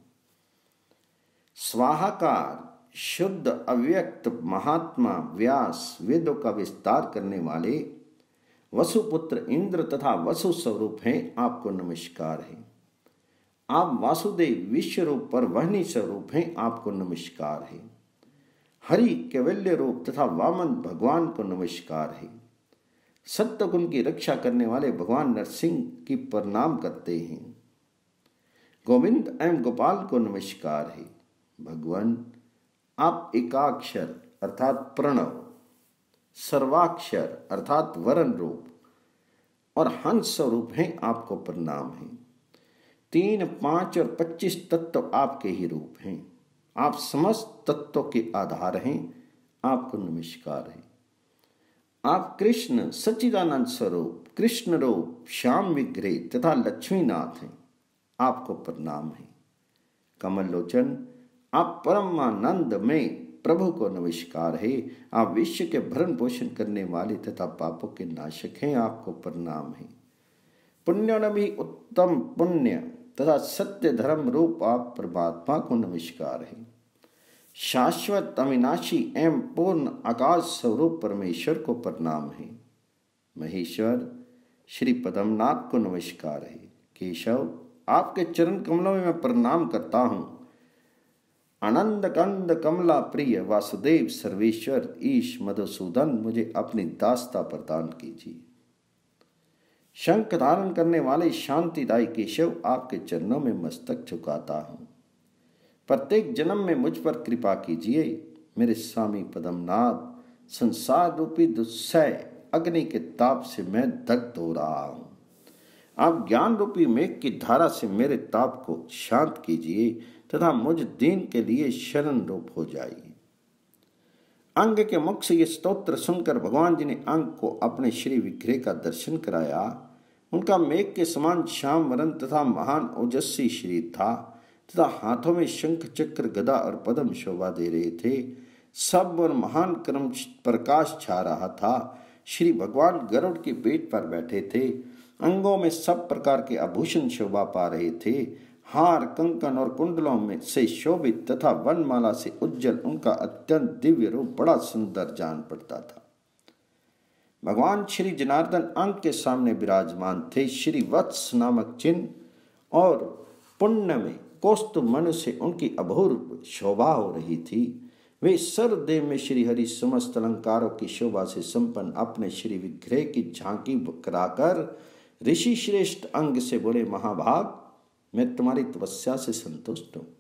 स्वाहाकार, शुद्ध, अव्यक्त, महात्मा, व्यास, वेदों का विस्तार करने वाले वसुपुत्र इंद्र तथा वसु स्वरूप हैं, आपको नमस्कार है। आप वासुदेव, विश्व रूप पर वहनी स्वरूप हैं, आपको नमस्कार है। हरि, कैवल्य रूप तथा वामन भगवान को नमस्कार है। सत्य गुण की रक्षा करने वाले भगवान नरसिंह की प्रणाम करते हैं। गोविंद एवं गोपाल को नमस्कार है। भगवान आप एकाक्षर अर्थात प्रणव, सर्वाक्षर अर्थात वरण रूप और हंस स्वरूप हैं, आपको प्रणाम है। तीन, पांच और पच्चीस तत्व आपके ही रूप हैं। आप समस्त तत्वों के आधार हैं, आपको नमस्कार है। आप कृष्ण सच्चिदानंद स्वरूप, कृष्ण रूप, श्याम विग्रह तथा लक्ष्मीनाथ हैं, आपको प्रणाम है। कमल लोचन आप परमानंद में प्रभु को नमस्कार है। आप विश्व के भरण पोषण करने वाले तथा पापों के नाशक हैं, आपको प्रणाम है। पुण्योनमि उत्तम पुण्य तथा सत्य धर्म रूप आप परमात्मा को नमस्कार है। शाश्वत, अविनाशी एवं पूर्ण आकाश स्वरूप परमेश्वर को प्रणाम है। महेश्वर श्री पद्मनाथ को नमस्कार है। केशव आपके चरण कमलों में मैं प्रणाम करता हूँ। आनंद कंद कमला प्रिय वासुदेव सर्वेश्वर ईश मधुसूदन मुझे अपनी दास्ता प्रदान कीजिए। शंख धारण करने वाले शांतिदायी केशव आपके चरणों में मस्तक झुकाता हूँ। प्रत्येक जन्म में मुझ पर कृपा कीजिए। मेरे स्वामी पद्मनाभ, संसार रूपी दुस्सह अग्नि के ताप से मैं दग्ध हो रहा हूँ। आप ज्ञान रूपी मेघ की धारा से मेरे ताप को शांत कीजिए तथा मुझ दीन के लिए शरण रूप हो जाइए। अंग के मुख से ये स्तोत्र सुनकर भगवान जी ने अंग को अपने श्री विग्रह का दर्शन कराया। उनका मेघ के समान श्याम वरण तथा महान ओजस्वी शरीर था तथा हाथों में शंख, चक्र, गदा और पद्म शोभा दे रहे थे। सब और महान क्रम प्रकाश छा रहा था। श्री भगवान गरुड़ की पेट पर बैठे थे। अंगों में सब प्रकार के आभूषण शोभा पा रहे थे। हार, कंकन और कुंडलों में से शोभित तथा वनमाला से उज्जवल उनका अत्यंत दिव्य रूप बड़ा सुंदर जान पड़ता था। भगवान श्री जनार्दन अंग के सामने विराजमान थे। श्री वत्स नामक चिन्ह और पुण्य में कौस्तुभ मनु से उनकी अभूर्व शोभा हो रही थी। वे सर्वदेव में श्री हरि समस्त अलंकारों की शोभा से संपन्न अपने श्री विग्रह की झांकी कराकर ऋषि श्रेष्ठ अंग से बोले, महाभाग मैं तुम्हारी तपस्या से संतुष्ट हूं,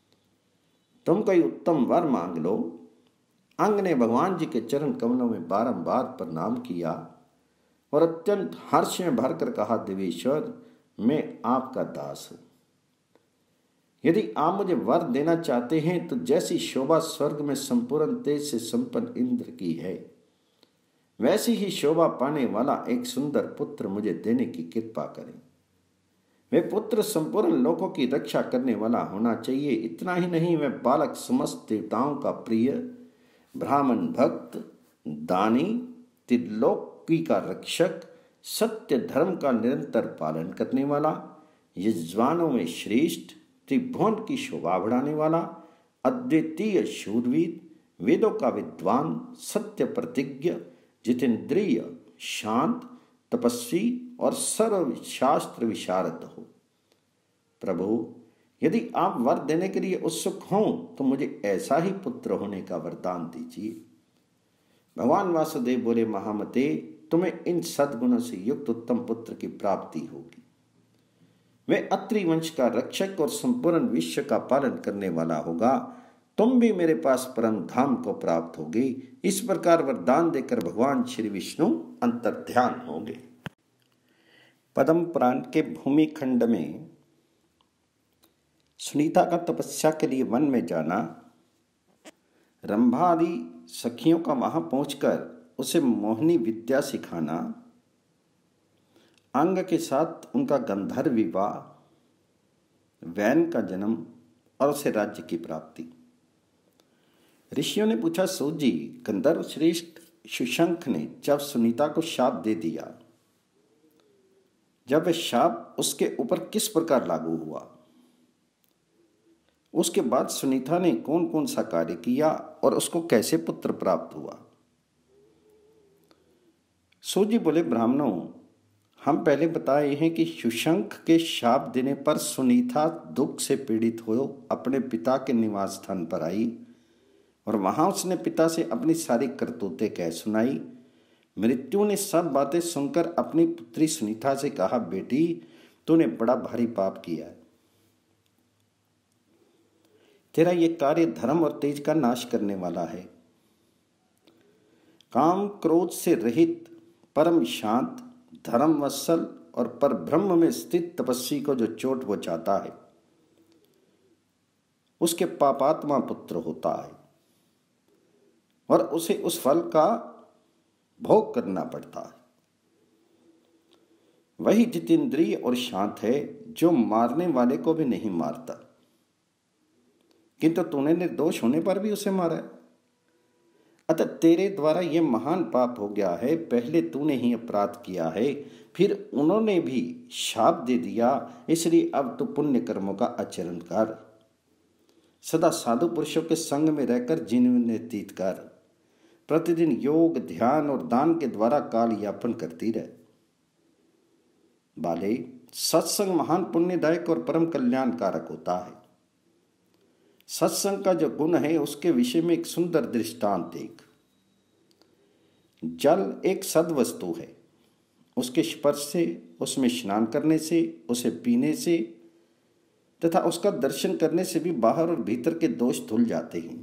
तुम कोई उत्तम वर मांग लो। अंग ने भगवान जी के चरण कमलों में बारंबार प्रणाम किया और अत्यंत हर्ष में भरकर कहा, देवेश्वर मैं आपका दास हूं। यदि आप मुझे वर देना चाहते हैं तो जैसी शोभा स्वर्ग में संपूर्ण तेज से संपन्न इंद्र की है, वैसी ही शोभा पाने वाला एक सुंदर पुत्र मुझे देने की कृपा करें। वे पुत्र संपूर्ण लोकों की रक्षा करने वाला होना चाहिए। इतना ही नहीं, वह बालक समस्त देवताओं का प्रिय, ब्राह्मण भक्त, दानी, त्रिलोकी का रक्षक, सत्य धर्म का निरंतर पालन करने वाला, यजमानों में श्रेष्ठ, त्रिभुवन की शोभा बढ़ाने वाला, अद्वितीय शूरवीर, वेदों का विद्वान, सत्य प्रतिज्ञ, जितेंद्रिय, शांत, तपस्वी और सर्व शास्त्र विशारद हो। प्रभु यदि आप वर देने के लिए उत्सुक हों तो मुझे ऐसा ही पुत्र होने का वरदान दीजिए। भगवान वासुदेव बोले, महामते तुम्हें इन सद्गुणों से युक्त उत्तम पुत्र की प्राप्ति होगी। वे अत्रि वंश का रक्षक और संपूर्ण विश्व का पालन करने वाला होगा। तुम भी मेरे पास परम धाम को प्राप्त होगे। इस प्रकार वरदान देकर भगवान श्री विष्णु अंतर्ध्यान होंगे। पद्म पुराण के भूमि खंड में सुनीता का तपस्या के लिए वन में जाना, रंभा आदि सखियों का वहां पहुंचकर उसे मोहिनी विद्या सिखाना, अंग के साथ उनका गंधर्व विवाह, वैन का जन्म और उसे राज्य की प्राप्ति। ऋषियों ने पूछा, सूत जी, गंधर्व श्रेष्ठ सुशंख ने जब सुनीता को शाप दे दिया, जब वह शाप उसके ऊपर किस प्रकार लागू हुआ? उसके बाद सुनीता ने कौन कौन सा कार्य किया और उसको कैसे पुत्र प्राप्त हुआ? सूत जी बोले, ब्राह्मणों, हम पहले बताए हैं कि सुशंख के शाप देने पर सुनीता दुख से पीड़ित हो अपने पिता के निवास स्थान पर आई और वहां उसने पिता से अपनी सारी करतूतें कह सुनाई। मृत्यु ने सब बातें सुनकर अपनी पुत्री सुनीता से कहा, बेटी, तूने बड़ा भारी पाप किया है। तेरा ये कार्य धर्म और तेज का नाश करने वाला है। काम क्रोध से रहित, परम शांत, धर्म वत्सल और पर ब्रह्म में स्थित तपस्वी को जो चोट वो चाहता है, उसके पापात्मा पुत्र होता है और उसे उस फल का भोग करना पड़ता है। वही जितेंद्रिय और शांत है जो मारने वाले को भी नहीं मारता, किंतु तूने निर्दोष होने पर भी उसे मारा। अतः तेरे द्वारा यह महान पाप हो गया है। पहले तूने ही अपराध किया है, फिर उन्होंने भी शाप दे दिया, इसलिए अब तू पुण्य कर्मों का आचरण कर। सदा साधु पुरुषों के संग में रहकर जीवन व्यतीत कर। प्रतिदिन योग, ध्यान और दान के द्वारा काल यापन करती रहे। बाले, सत्संग महान पुण्यदायक और परम कल्याणकारक होता है। सत्संग का जो गुण है उसके विषय में एक सुंदर दृष्टांत देख। जल एक सद्वस्तु है। उसके स्पर्श से, उसमें स्नान करने से, उसे पीने से तथा उसका दर्शन करने से भी बाहर और भीतर के दोष धुल जाते हैं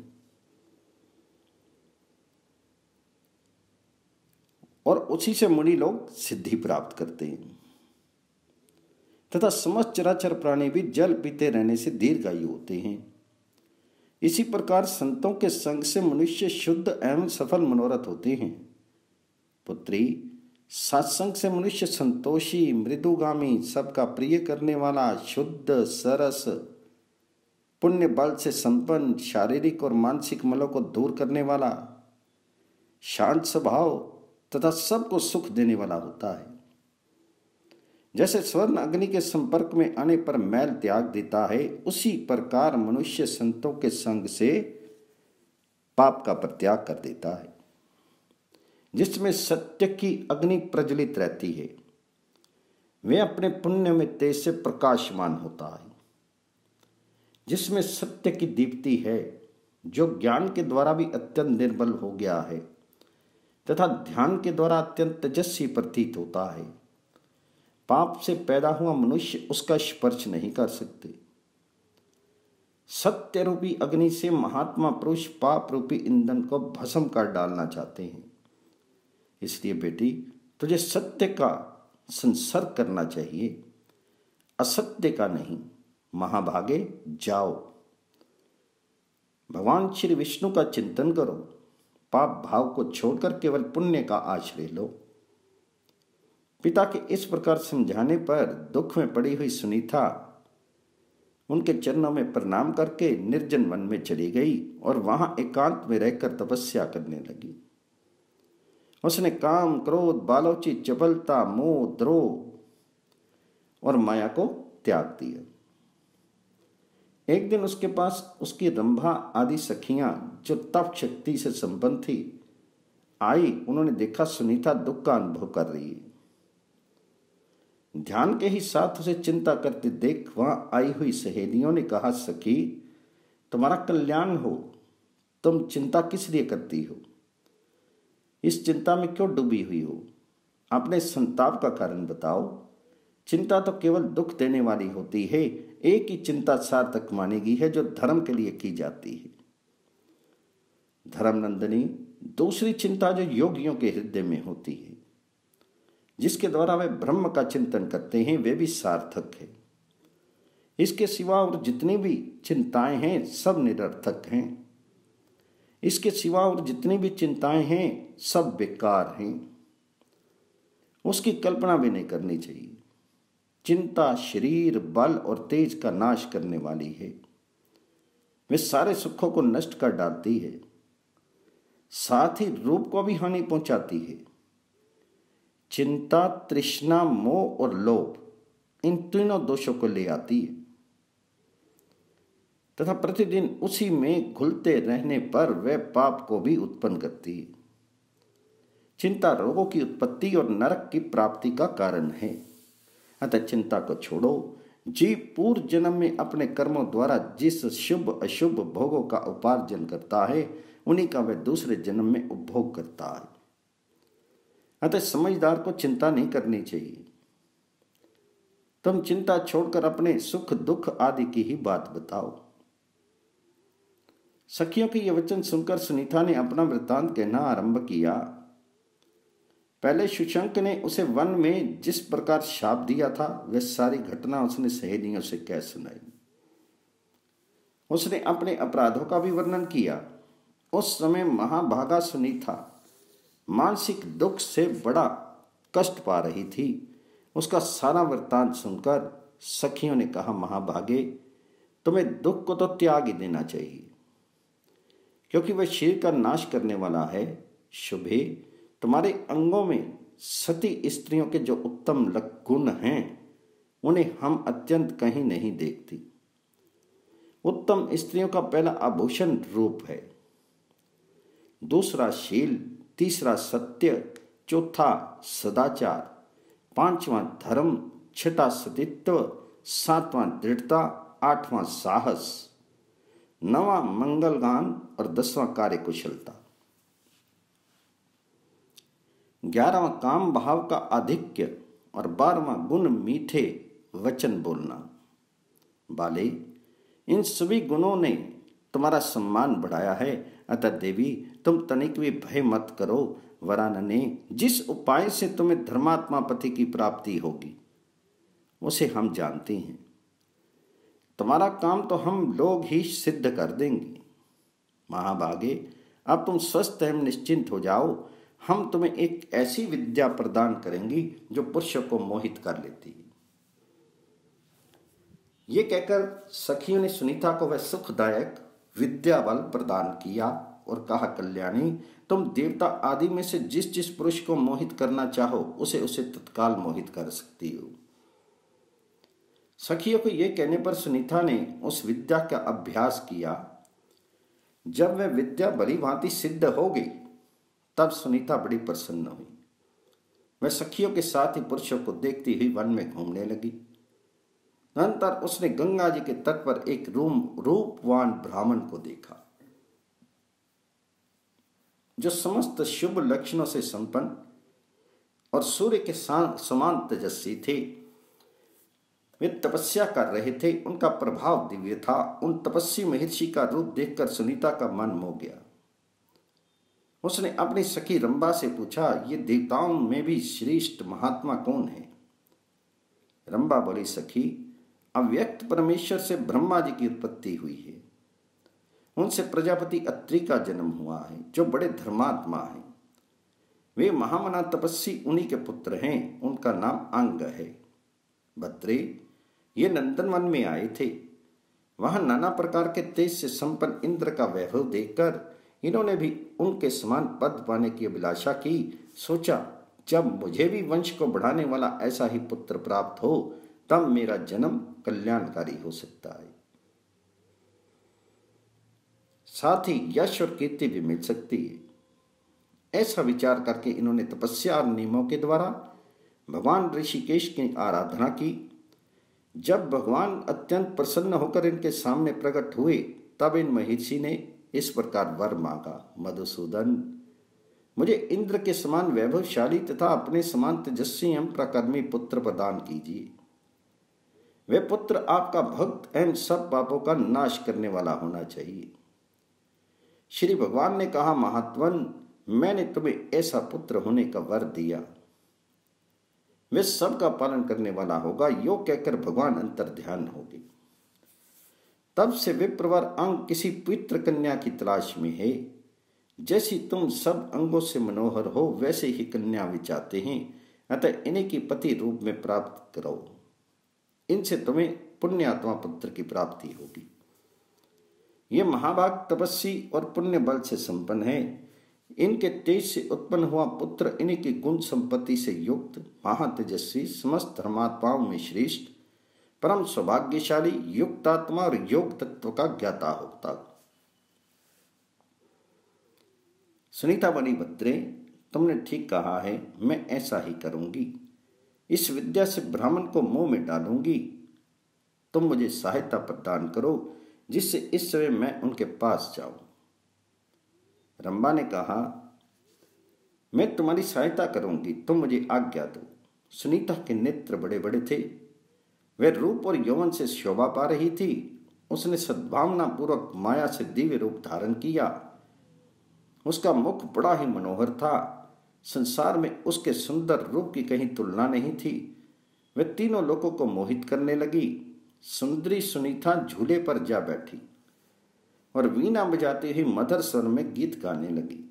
और उसी से मुनि लोग सिद्धि प्राप्त करते हैं तथा समस्त चराचर प्राणी भी जल पीते रहने से दीर्घायु होते हैं। इसी प्रकार संतों के संग से मनुष्य शुद्ध एवं सफल मनोरथ होते हैं। पुत्री, सत्संग से मनुष्य संतोषी, मृदुगामी, सबका प्रिय करने वाला, शुद्ध, सरस, पुण्य बल से संपन्न, शारीरिक और मानसिक मलों को दूर करने वाला, शांत स्वभाव तथा सबको सुख देने वाला होता है। जैसे स्वर्ण अग्नि के संपर्क में आने पर मैल त्याग देता है, उसी प्रकार मनुष्य संतों के संग से पाप का परित्याग कर देता है। जिसमें सत्य की अग्नि प्रज्वलित रहती है, वे अपने पुण्य में तेज से प्रकाशमान होता है। जिसमें सत्य की दीप्ति है, जो ज्ञान के द्वारा भी अत्यंत निर्बल हो गया है तथा ध्यान के द्वारा अत्यंत तेजस्वी प्रतीत होता है, पाप से पैदा हुआ मनुष्य उसका स्पर्श नहीं कर सकते। सत्य रूपी अग्नि से महात्मा पुरुष पाप रूपी ईंधन को भस्म कर डालना चाहते हैं। इसलिए बेटी, तुझे सत्य का संसर्ग करना चाहिए, असत्य का नहीं। महाभागे, जाओ, भगवान श्री विष्णु का चिंतन करो, पाप भाव को छोड़कर केवल पुण्य का आश्रय लो। पिता के इस प्रकार समझाने पर दुख में पड़ी हुई सुनीता उनके चरणों में प्रणाम करके निर्जन वन में चली गई और वहां एकांत में रहकर तपस्या करने लगी। उसने काम, क्रोध, बालोची, चपलता, मोह, द्रोह और माया को त्याग दिया। एक दिन उसके पास उसकी रंभा आदि सखियां जो तप शक्ति से संपन्न थी आई। उन्होंने देखा सुनीता दुख का अनुभव कर रही है। ध्यान के ही साथ उसे चिंता करते देख वहां आई हुई सहेलियों ने कहा, सखी, तुम्हारा कल्याण हो, तुम चिंता किस लिए करती हो? इस चिंता में क्यों डूबी हुई हो? अपने संताप का कारण बताओ। चिंता तो केवल दुख देने वाली होती है। एक ही चिंता सार्थक मानी गई है जो धर्म के लिए की जाती है। धर्मनंदिनी दूसरी चिंता जो योगियों के हृदय में होती है, जिसके द्वारा वे ब्रह्म का चिंतन करते हैं, वे भी सार्थक है। इसके सिवा और जितनी भी चिंताएं हैं सब निरर्थक हैं। इसके सिवा और जितनी भी चिंताएं हैं सब बेकार हैं। उसकी कल्पना भी नहीं करनी चाहिए। चिंता शरीर, बल और तेज का नाश करने वाली है। वे सारे सुखों को नष्ट कर डालती है, साथ ही रूप को भी हानि पहुंचाती है। चिंता, तृष्णा, मोह और लोभ इन तीनों दोषों को ले आती है तथा प्रतिदिन उसी में घुलते रहने पर वह पाप को भी उत्पन्न करती है। चिंता रोगों की उत्पत्ति और नरक की प्राप्ति का कारण है। अतः चिंता को छोड़ो। जीव पूर्व जन्म में अपने कर्मों द्वारा जिस शुभ अशुभ भोगों का उपार्जन करता है, उन्हीं का वह दूसरे जन्म में उपभोग करता है। अतः समझदार को चिंता नहीं करनी चाहिए। तुम चिंता छोड़कर अपने सुख दुख आदि की ही बात बताओ। सखियों के ये वचन सुनकर सुनीता ने अपना वृत्तांत कहना आरंभ किया। पहले शुशंक ने उसे वन में जिस प्रकार शाप दिया था, वह सारी घटना उसने सहेलियों से कह सुनाई। उसने अपने अपराधों का भी वर्णन किया। उस समय महाभागा सुनीता मानसिक दुख से बड़ा कष्ट पा रही थी। उसका सारा वृत्तांत सुनकर सखियों ने कहा, महाभागे, तुम्हें दुख को तो त्याग ही देना चाहिए, क्योंकि वह शरीर का नाश करने वाला है। शुभे, तुम्हारे अंगों में सती स्त्रियों के जो उत्तम गुण हैं, उन्हें हम अत्यंत कहीं नहीं देखती। उत्तम स्त्रियों का पहला आभूषण रूप है, दूसरा शील, तीसरा सत्य, चौथा सदाचार, पांचवां धर्म, छठा सतीत्व, सातवां दृढ़ता, आठवां साहस, नवा मंगलगान और दसवां कार्य कुशलता, ग्यारहवां काम भाव का आधिक्य और बारहवां गुण मीठे वचन बोलना। बाले, इन सभी गुणों ने तुम्हारा सम्मान बढ़ाया है। अतः देवी, तुम तनिक भी भय मत करो। वरानने, जिस उपाय से तुम्हें धर्मात्मा पति की प्राप्ति होगी उसे हम जानते हैं। तुम्हारा काम तो हम लोग ही सिद्ध कर देंगे। महाभागे, अब तुम स्वस्थ एवं निश्चिंत हो जाओ। हम तुम्हें एक ऐसी विद्या प्रदान करेंगी जो पुरुषों को मोहित कर लेती है। ये कहकर सखियों ने सुनीता को वह सुखदायक विद्या बल प्रदान किया और कहा, कल्याणी, तुम देवता आदि में से जिस जिस पुरुष को मोहित करना चाहो उसे उसे तत्काल मोहित कर सकती हो। सखियों को यह कहने पर सुनीता ने उस विद्या का अभ्यास किया। जब वह विद्या भली भांति सिद्ध हो गई, तब सुनीता बड़ी प्रसन्न हुई। वह सखियों के साथ ही पुरुषों को देखती हुई वन में घूमने लगी। अनंतर उसने गंगा जी के तट पर एक रूम रूपवान ब्राह्मण को देखा, जो समस्त शुभ लक्षणों से संपन्न और सूर्य के समान तेजस्वी थे। वे तपस्या कर रहे थे। उनका प्रभाव दिव्य था। उन तपस्वी महर्षि का रूप देखकर सुनीता का मन मोह गया। उसने अपनी सखी रंभा से पूछा, ये देवताओं में भी श्रेष्ठ महात्मा कौन है? रंभा बोली, सखी, अव्यक्त परमेश्वर से ब्रह्मा जी की उत्पत्ति हुई है। उनसे प्रजापति अत्रि का जन्म हुआ है, जो बड़े धर्मात्मा हैं। वे महामना तपस्वी उन्हीं के पुत्र हैं। उनका नाम अंग है। भद्रे, ये नंदनवन में आए थे। वहां नाना प्रकार के तेज से संपन्न इंद्र का वैभव देखकर इन्होंने भी उनके समान पद पाने की अभिलाषा की। सोचा, जब मुझे भी वंश को बढ़ाने वाला ऐसा ही पुत्र प्राप्त हो, तब मेरा जन्म कल्याणकारी हो सकता है, साथ ही यश और कीर्ति भी मिल सकती है। ऐसा विचार करके इन्होंने तपस्या और नियमों के द्वारा भगवान ऋषिकेश की आराधना की। जब भगवान अत्यंत प्रसन्न होकर इनके सामने प्रकट हुए, तब इन महर्षि ने इस प्रकार वर मांगा, मधुसूदन, मुझे इंद्र के समान वैभवशाली तथा अपने समान तेजस्वी एवं प्रकर्मी पुत्र प्रदान कीजिए। वे पुत्र आपका भक्त एवं सब पापों का नाश करने वाला होना चाहिए। श्री भगवान ने कहा, महात्मन, मैंने तुम्हें ऐसा पुत्र होने का वर दिया, वे सबका पालन करने वाला होगा। यो कहकर भगवान अंतर ध्यान हो गए। तब से विप्रवर अंग किसी पवित्र कन्या की तलाश में है। जैसी तुम सब अंगों से मनोहर हो, वैसे ही कन्या भी चाहते हैं, अतः इन्हीं की पति रूप में प्राप्त करो। इनसे तुम्हें पुण्यात्मा पुत्र की प्राप्ति होगी। ये महाभाग तपस्वी और पुण्य बल से संपन्न है। इनके तेज से उत्पन्न हुआ पुत्र इन्हीं की गुण संपत्ति से युक्त, महातेजस्वी, समस्त धर्मात्माओं में श्रेष्ठ, परम सौभाग्यशाली, युक्तात्मा और योग तत्व का ज्ञाता होता। सुनीता बनी, भद्रे, तुमने ठीक कहा है, मैं ऐसा ही करूंगी। इस विद्या से ब्राह्मण को मुंह में डालूंगी। तुम मुझे सहायता प्रदान करो, जिससे इस समय मैं उनके पास जाऊं। रंभा ने कहा, मैं तुम्हारी सहायता करूंगी, तुम मुझे आज्ञा दो। सुनीता के नेत्र बड़े बड़े थे। वह रूप और यौवन से शोभा पा रही थी। उसने सद्भावना पूर्वक माया से दिव्य रूप धारण किया। उसका मुख बड़ा ही मनोहर था। संसार में उसके सुंदर रूप की कहीं तुलना नहीं थी। वह तीनों लोगों को मोहित करने लगी। सुंदरी सुनीता झूले पर जा बैठी और वीणा बजाते हुए मधुर स्वर में गीत गाने लगी।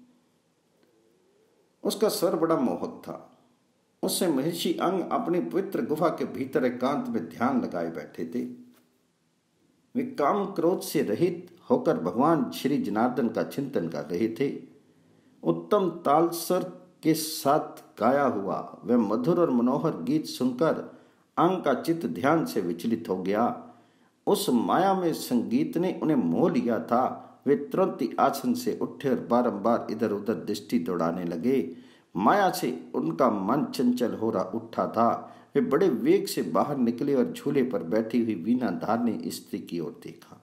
उसका स्वर बड़ा मोहक था। उससे महर्षि अंग अपनी पवित्र गुफा के भीतर एकांत में ध्यान लगाए बैठे थे। वे काम क्रोध से रहित होकर भगवान श्री जनार्दन का चिंतन कर रहे थे। उत्तम ताल स्वर के साथ गाया हुआ वह मधुर और मनोहर गीत सुनकर अंग का चित्त ध्यान से विचलित हो गया। उस माया में संगीत ने उन्हें मोह लिया था। वे तुरंत ही आसन से उठे और बारंबार इधर उधर दृष्टि दौड़ाने लगे। माया से उनका मन चंचल हो रहा उठा था। वे बड़े वेग से बाहर निकले और झूले पर बैठी हुई वीणा धारने स्त्री की ओर देखा।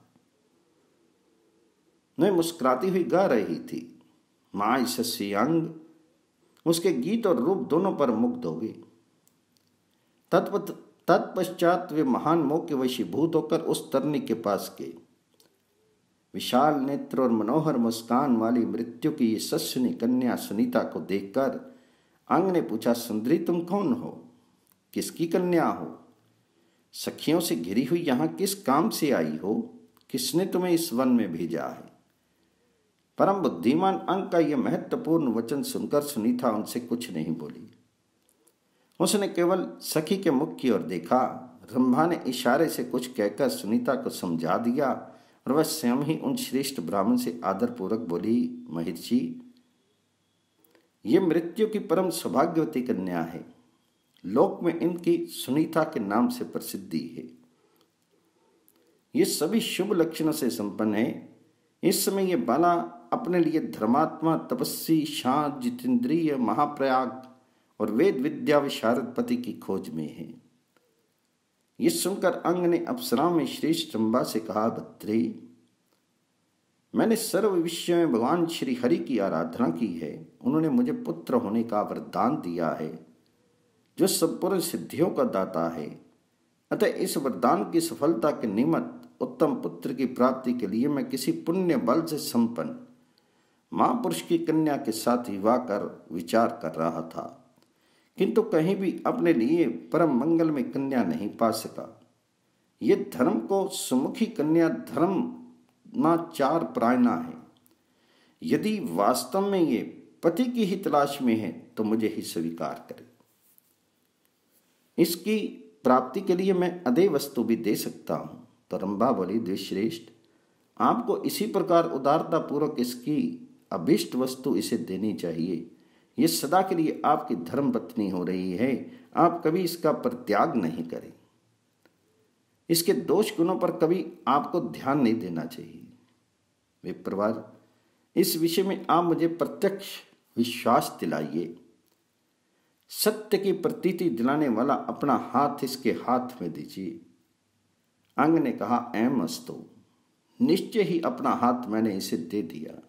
वह मुस्कुराती हुई गा रही थी। माय शशि अंग उसके गीत और रूप दोनों पर मुग्ध हो गई। तत्पश्चात वे महान मोह के वशीभूत होकर उस तरनी के पास गए। विशाल नेत्र और मनोहर मुस्कान वाली मृत्यु की ये सस्यनी कन्या सुनीता को देखकर अंग ने पूछा, सुंदरी, तुम कौन हो? किसकी कन्या हो? सखियों से घिरी हुई यहाँ किस काम से आई हो? किसने तुम्हें इस वन में भेजा है? परम बुद्धिमान अंग का यह महत्वपूर्ण वचन सुनकर सुनीता उनसे कुछ नहीं बोली। उसने केवल सखी के मुख की ओर देखा। रंभा ने इशारे से कुछ कहकर सुनीता को समझा दिया और वह स्वयं ही उन श्रेष्ठ ब्राह्मण से आदरपूर्वक बोली, महर्षि, ये मृत्यु की परम सौभाग्यवती कन्या है। लोक में इनकी सुनीता के नाम से प्रसिद्धि है। ये सभी शुभ लक्षणों से संपन्न है। इस समय ये बाला अपने लिए धर्मात्मा, तपस्वी, शांत, जितेंद्रिय, महाप्रयाग और वेद विद्या विशारद पति की खोज में है। ये सुनकर अंग ने अप्सराओं में श्रेष्ठ रंभा से कहा, भद्रे, मैंने सर्व विषय में भगवान श्री हरि की आराधना की है। उन्होंने मुझे पुत्र होने का वरदान दिया है, जो संपूर्ण सिद्धियों का दाता है। अतः इस वरदान की सफलता के निमित्त उत्तम पुत्र की प्राप्ति के लिए मैं किसी पुण्य बल से संपन्न महापुरुष की कन्या के साथ विवाह कर विचार कर रहा था, किंतु कहीं भी अपने लिए परम मंगल में कन्या नहीं पा सका। ये धर्म को सुमुखी कन्या धर्माचार परायणा है। यदि वास्तव में ये पति की ही तलाश में है तो मुझे ही स्वीकार करे। इसकी प्राप्ति के लिए मैं अदय वस्तु भी दे सकता हूं। तो रंभा बोली, द्विश्रेष्ठ, आपको इसी प्रकार उदारता पूर्वक इसकी अभिष्ट वस्तु इसे देनी चाहिए। ये सदा के लिए आपकी धर्म पत्नी हो रही है। आप कभी इसका परित्याग नहीं करें। इसके दोष गुणों पर कभी आपको ध्यान नहीं देना चाहिए। विप्रवर, इस विषय में आप मुझे प्रत्यक्ष विश्वास दिलाइए। सत्य की प्रतीति दिलाने वाला अपना हाथ इसके हाथ में दीजिए। अंग ने कहा, एम अस्तु, निश्चय ही अपना हाथ मैंने इसे दे दिया।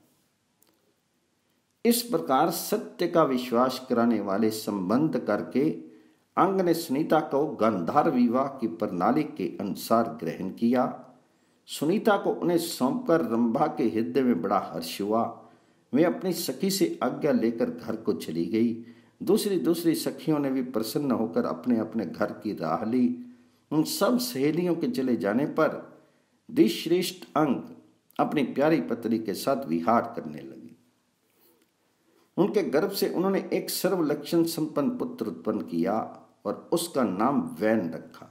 इस प्रकार सत्य का विश्वास कराने वाले संबंध करके अंग ने सुनीता को गांधार विवाह की प्रणाली के अनुसार ग्रहण किया। सुनीता को उन्हें सौंपकर रंभा के हृदय में बड़ा हर्ष हुआ। वे अपनी सखी से आज्ञा लेकर घर को चली गई। दूसरी दूसरी सखियों ने भी प्रसन्न होकर अपने अपने घर की राह ली। उन सब सहेलियों के चले जाने पर द्विश्रेष्ठ अंक अपनी प्यारी पत्नी के साथ विहार करने लगी। उनके गर्भ से उन्होंने एक सर्वलक्षण संपन्न पुत्र उत्पन्न किया और उसका नाम वैन रखा।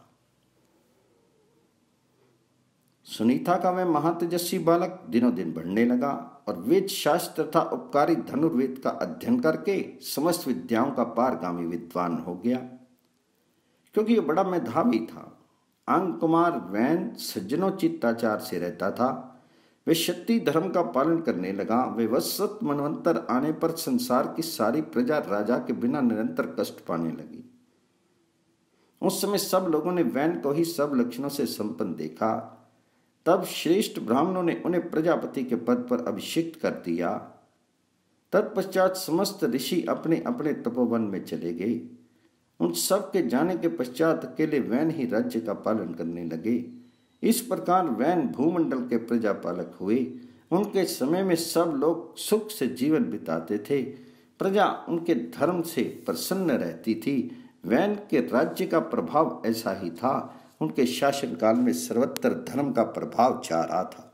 सुनीता का वह महातेजस्वी बालक दिनों दिन बढ़ने लगा और वेद शास्त्र तथा उपकारी धनुर्वेद का अध्ययन करके समस्त विद्याओं का पारगामी विद्वान हो गया। क्योंकि यह बड़ा मेधावी था, अंग कुमार वैन सज्जनोचिताचार से रहता था। वे क्षत्रिय धर्म का पालन करने लगा। वे वत्सत मनवंतर आने पर संसार की सारी प्रजा राजा के बिना निरंतर कष्ट पाने लगी। उस समय सब लोगों ने वैन को ही सब लक्षणों से संपन्न देखा। तब श्रेष्ठ ब्राह्मणों ने उन्हें प्रजापति के पद पर अभिषिक्त कर दिया। तत्पश्चात समस्त ऋषि अपने अपने तपोवन में चले गए। उन सब के जाने के पश्चात अकेले वैन ही राज्य का पालन करने लगे। इस प्रकार वैन भूमंडल के प्रजापालक हुए। उनके समय में सब लोग सुख से जीवन बिताते थे। प्रजा उनके धर्म से प्रसन्न रहती थी। वैन के राज्य का प्रभाव ऐसा ही था। उनके शासन काल में सर्वत्र धर्म का प्रभाव छा रहा था।